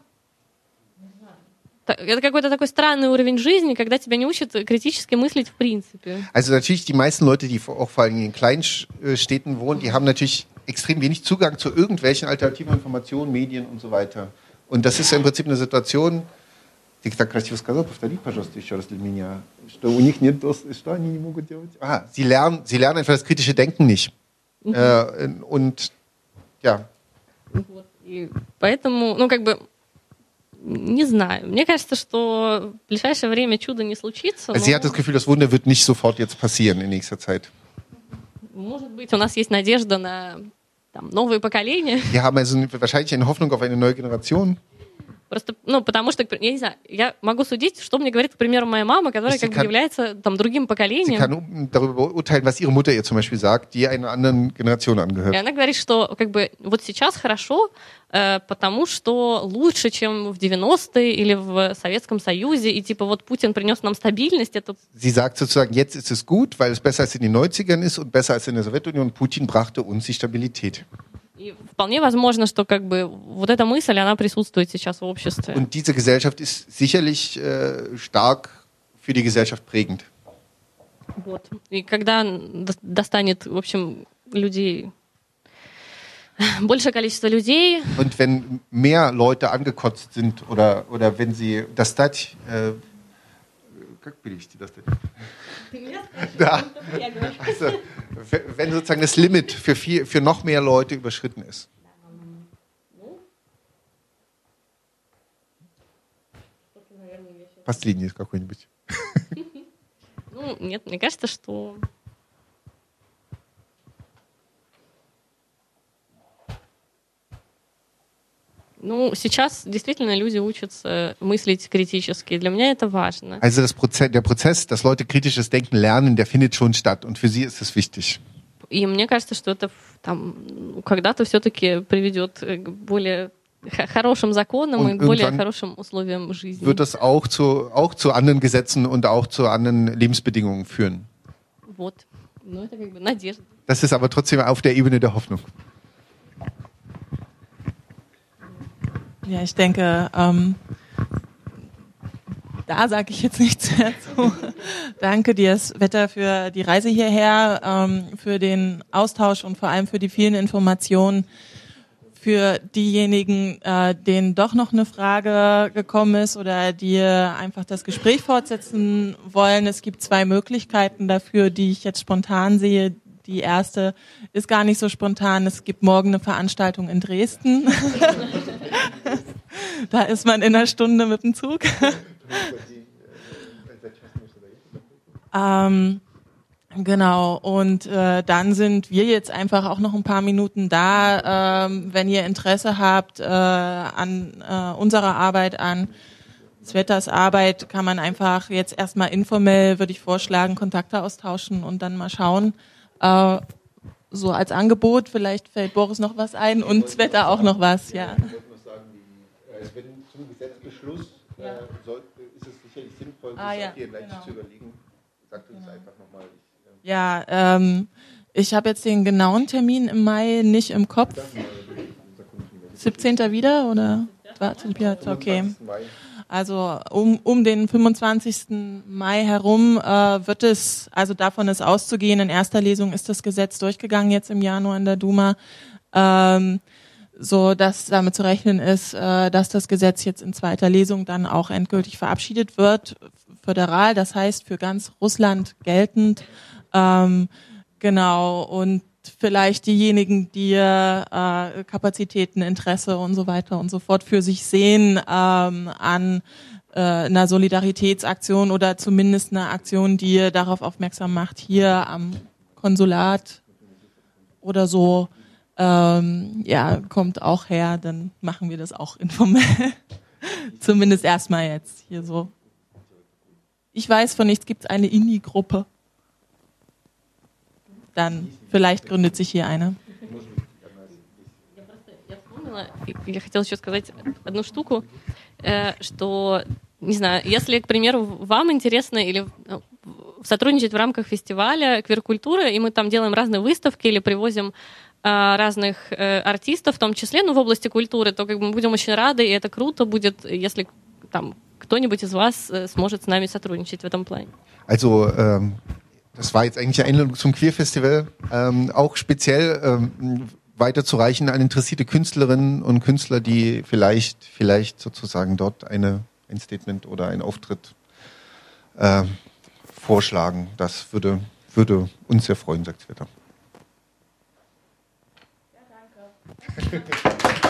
Это какой-то такой странный уровень жизни, когда тебя не учат критически мыслить в принципе. Also natürlich die meisten Leute, die auch vor allem in kleinen Städten wohnen, die haben natürlich extrem wenig Zugang zu irgendwelchen alternativen Informationen, Medien und so weiter. Und das ist ja im Prinzip eine Situation, ты так красиво сказал, повтори, пожалуйста, еще раз для меня, что у них нет доступа, что они не могут делать? Aha, sie lernen, sie lernen einfach das kritische Denken nicht. Mhm. Äh, und ja. Вот. И поэтому, ну как бы Не знаю. Мне кажется, что в ближайшее время чудо не случится. Also sie hat das Gefühl, das Wunder wird nicht sofort jetzt passieren in nächster Zeit. Может быть, у нас есть надежда на там, новые поколения. Wir haben also wahrscheinlich eine Hoffnung auf eine neue Generation. Просто, ну, потому что, я не знаю, я могу судить, что мне говорит, к примеру, моя мама, которая как бы является там другим поколением. Sie kann darüber beurteilen, was ihre Mutter ihr zum Beispiel sagt, die einer anderen Generation angehört. И она говорит, что как бы вот сейчас хорошо, äh, потому что лучше, чем в девяностые или в Советском Союзе, и типа вот Путин принес нам стабильность. Это... Sie sagt sozusagen, jetzt ist es gut, weil es besser als in den neunzigern ist und besser als in der Sowjetunion. Putin brachte uns die Stabilität. И вполне возможно, что как бы вот эта мысль, она присутствует сейчас в обществе. Und diese Gesellschaft ist sicherlich äh, stark für die Gesellschaft prägend. Вот. И когда достанет, в общем, людей, большее количество людей. Und wenn mehr Leute angekotzt sind oder, oder wenn sie достать, äh, как перевести достать? Da. Also, wenn sozusagen das Limit für, viel, für noch mehr Leute überschritten ist. Последний какой-нибудь. Ну, нет, мне кажется, что... Ну, сейчас действительно люди учатся мыслить критически. Для меня это важно. Also das Prozess, der Prozess, dass Leute kritisches Denken lernen, der findet schon statt und für sie ist es wichtig. И мне кажется, что это там когда-то все-таки приведет к более хорошим законам und и к более хорошим условиям жизни. Wird das auch zu, auch zu anderen Gesetzen und auch zu anderen Lebensbedingungen führen. Вот. Ну, это как бы надежда. Das ist aber trotzdem auf der Ebene der Hoffnung. Ja, ich denke, ähm, da sage ich jetzt nichts mehr zu. Danke dir, Sveta, für die Reise hierher, ähm, für den Austausch und vor allem für die vielen Informationen. Für diejenigen, äh, denen doch noch eine Frage gekommen ist oder die einfach das Gespräch fortsetzen wollen, es gibt zwei Möglichkeiten dafür, die ich jetzt spontan sehe. Die erste ist gar nicht so spontan. Es gibt morgen eine Veranstaltung in Dresden. Da ist man in einer Stunde mit dem Zug. ähm, genau, und äh, dann sind wir jetzt einfach auch noch ein paar Minuten da, ähm, wenn ihr Interesse habt äh, an äh, unserer Arbeit, an Svetas Arbeit, kann man einfach jetzt erstmal informell, würde ich vorschlagen, Kontakte austauschen und dann mal schauen. Äh, so als Angebot, vielleicht fällt Boris noch was ein und Sveta auch noch was, ja. Ich wollte noch sagen, die, wenn zum Gesetzbeschluss ja. äh, soll, ist es sicherlich sinnvoll, ah, sich ja, auch hier gleich genau. zu überlegen. Sagt uns genau. einfach nochmal. Äh, ja, ähm, ich habe jetzt den genauen Termin im Mai nicht im Kopf. siebzehnten wieder oder? Ja, okay. Also um, um den fünfundzwanzigsten Mai herum äh, wird es, also davon ist auszugehen, in erster Lesung ist das Gesetz durchgegangen jetzt im Januar in der Duma, ähm, so dass damit zu rechnen ist, äh, dass das Gesetz jetzt in zweiter Lesung dann auch endgültig verabschiedet wird, föderal, das heißt für ganz Russland geltend. Ähm, genau, und vielleicht diejenigen, die äh, Kapazitäten, Interesse und so weiter und so fort für sich sehen ähm, an äh, einer Solidaritätsaktion oder zumindest einer Aktion, die darauf aufmerksam macht, hier am Konsulat oder so, ähm, ja, kommt auch her, dann machen wir das auch informell. Zumindest erstmal jetzt hier so. Ich weiß von nichts, gibt es eine Indie-Gruppe. Dann vielleicht gründet sich hier eine. Я хотела еще сказать одну штуку, что, не знаю, если, к примеру, вам интересно или сотрудничать в рамках фестиваля квир-культуры, и мы там делаем разные выставки или привозим разных артистов, в том числе, ну, в области культуры, то как бы мы будем очень рады, и это круто будет, если там кто-нибудь из вас сможет с нами сотрудничать в этом плане. Also, ähm das war jetzt eigentlich eine Einladung zum Queer-Festival, ähm, auch speziell ähm, weiterzureichen an interessierte Künstlerinnen und Künstler, die vielleicht, vielleicht sozusagen dort eine, ein Statement oder einen Auftritt äh, vorschlagen. Das würde, würde uns sehr freuen, sagt Sveta. Ja, danke.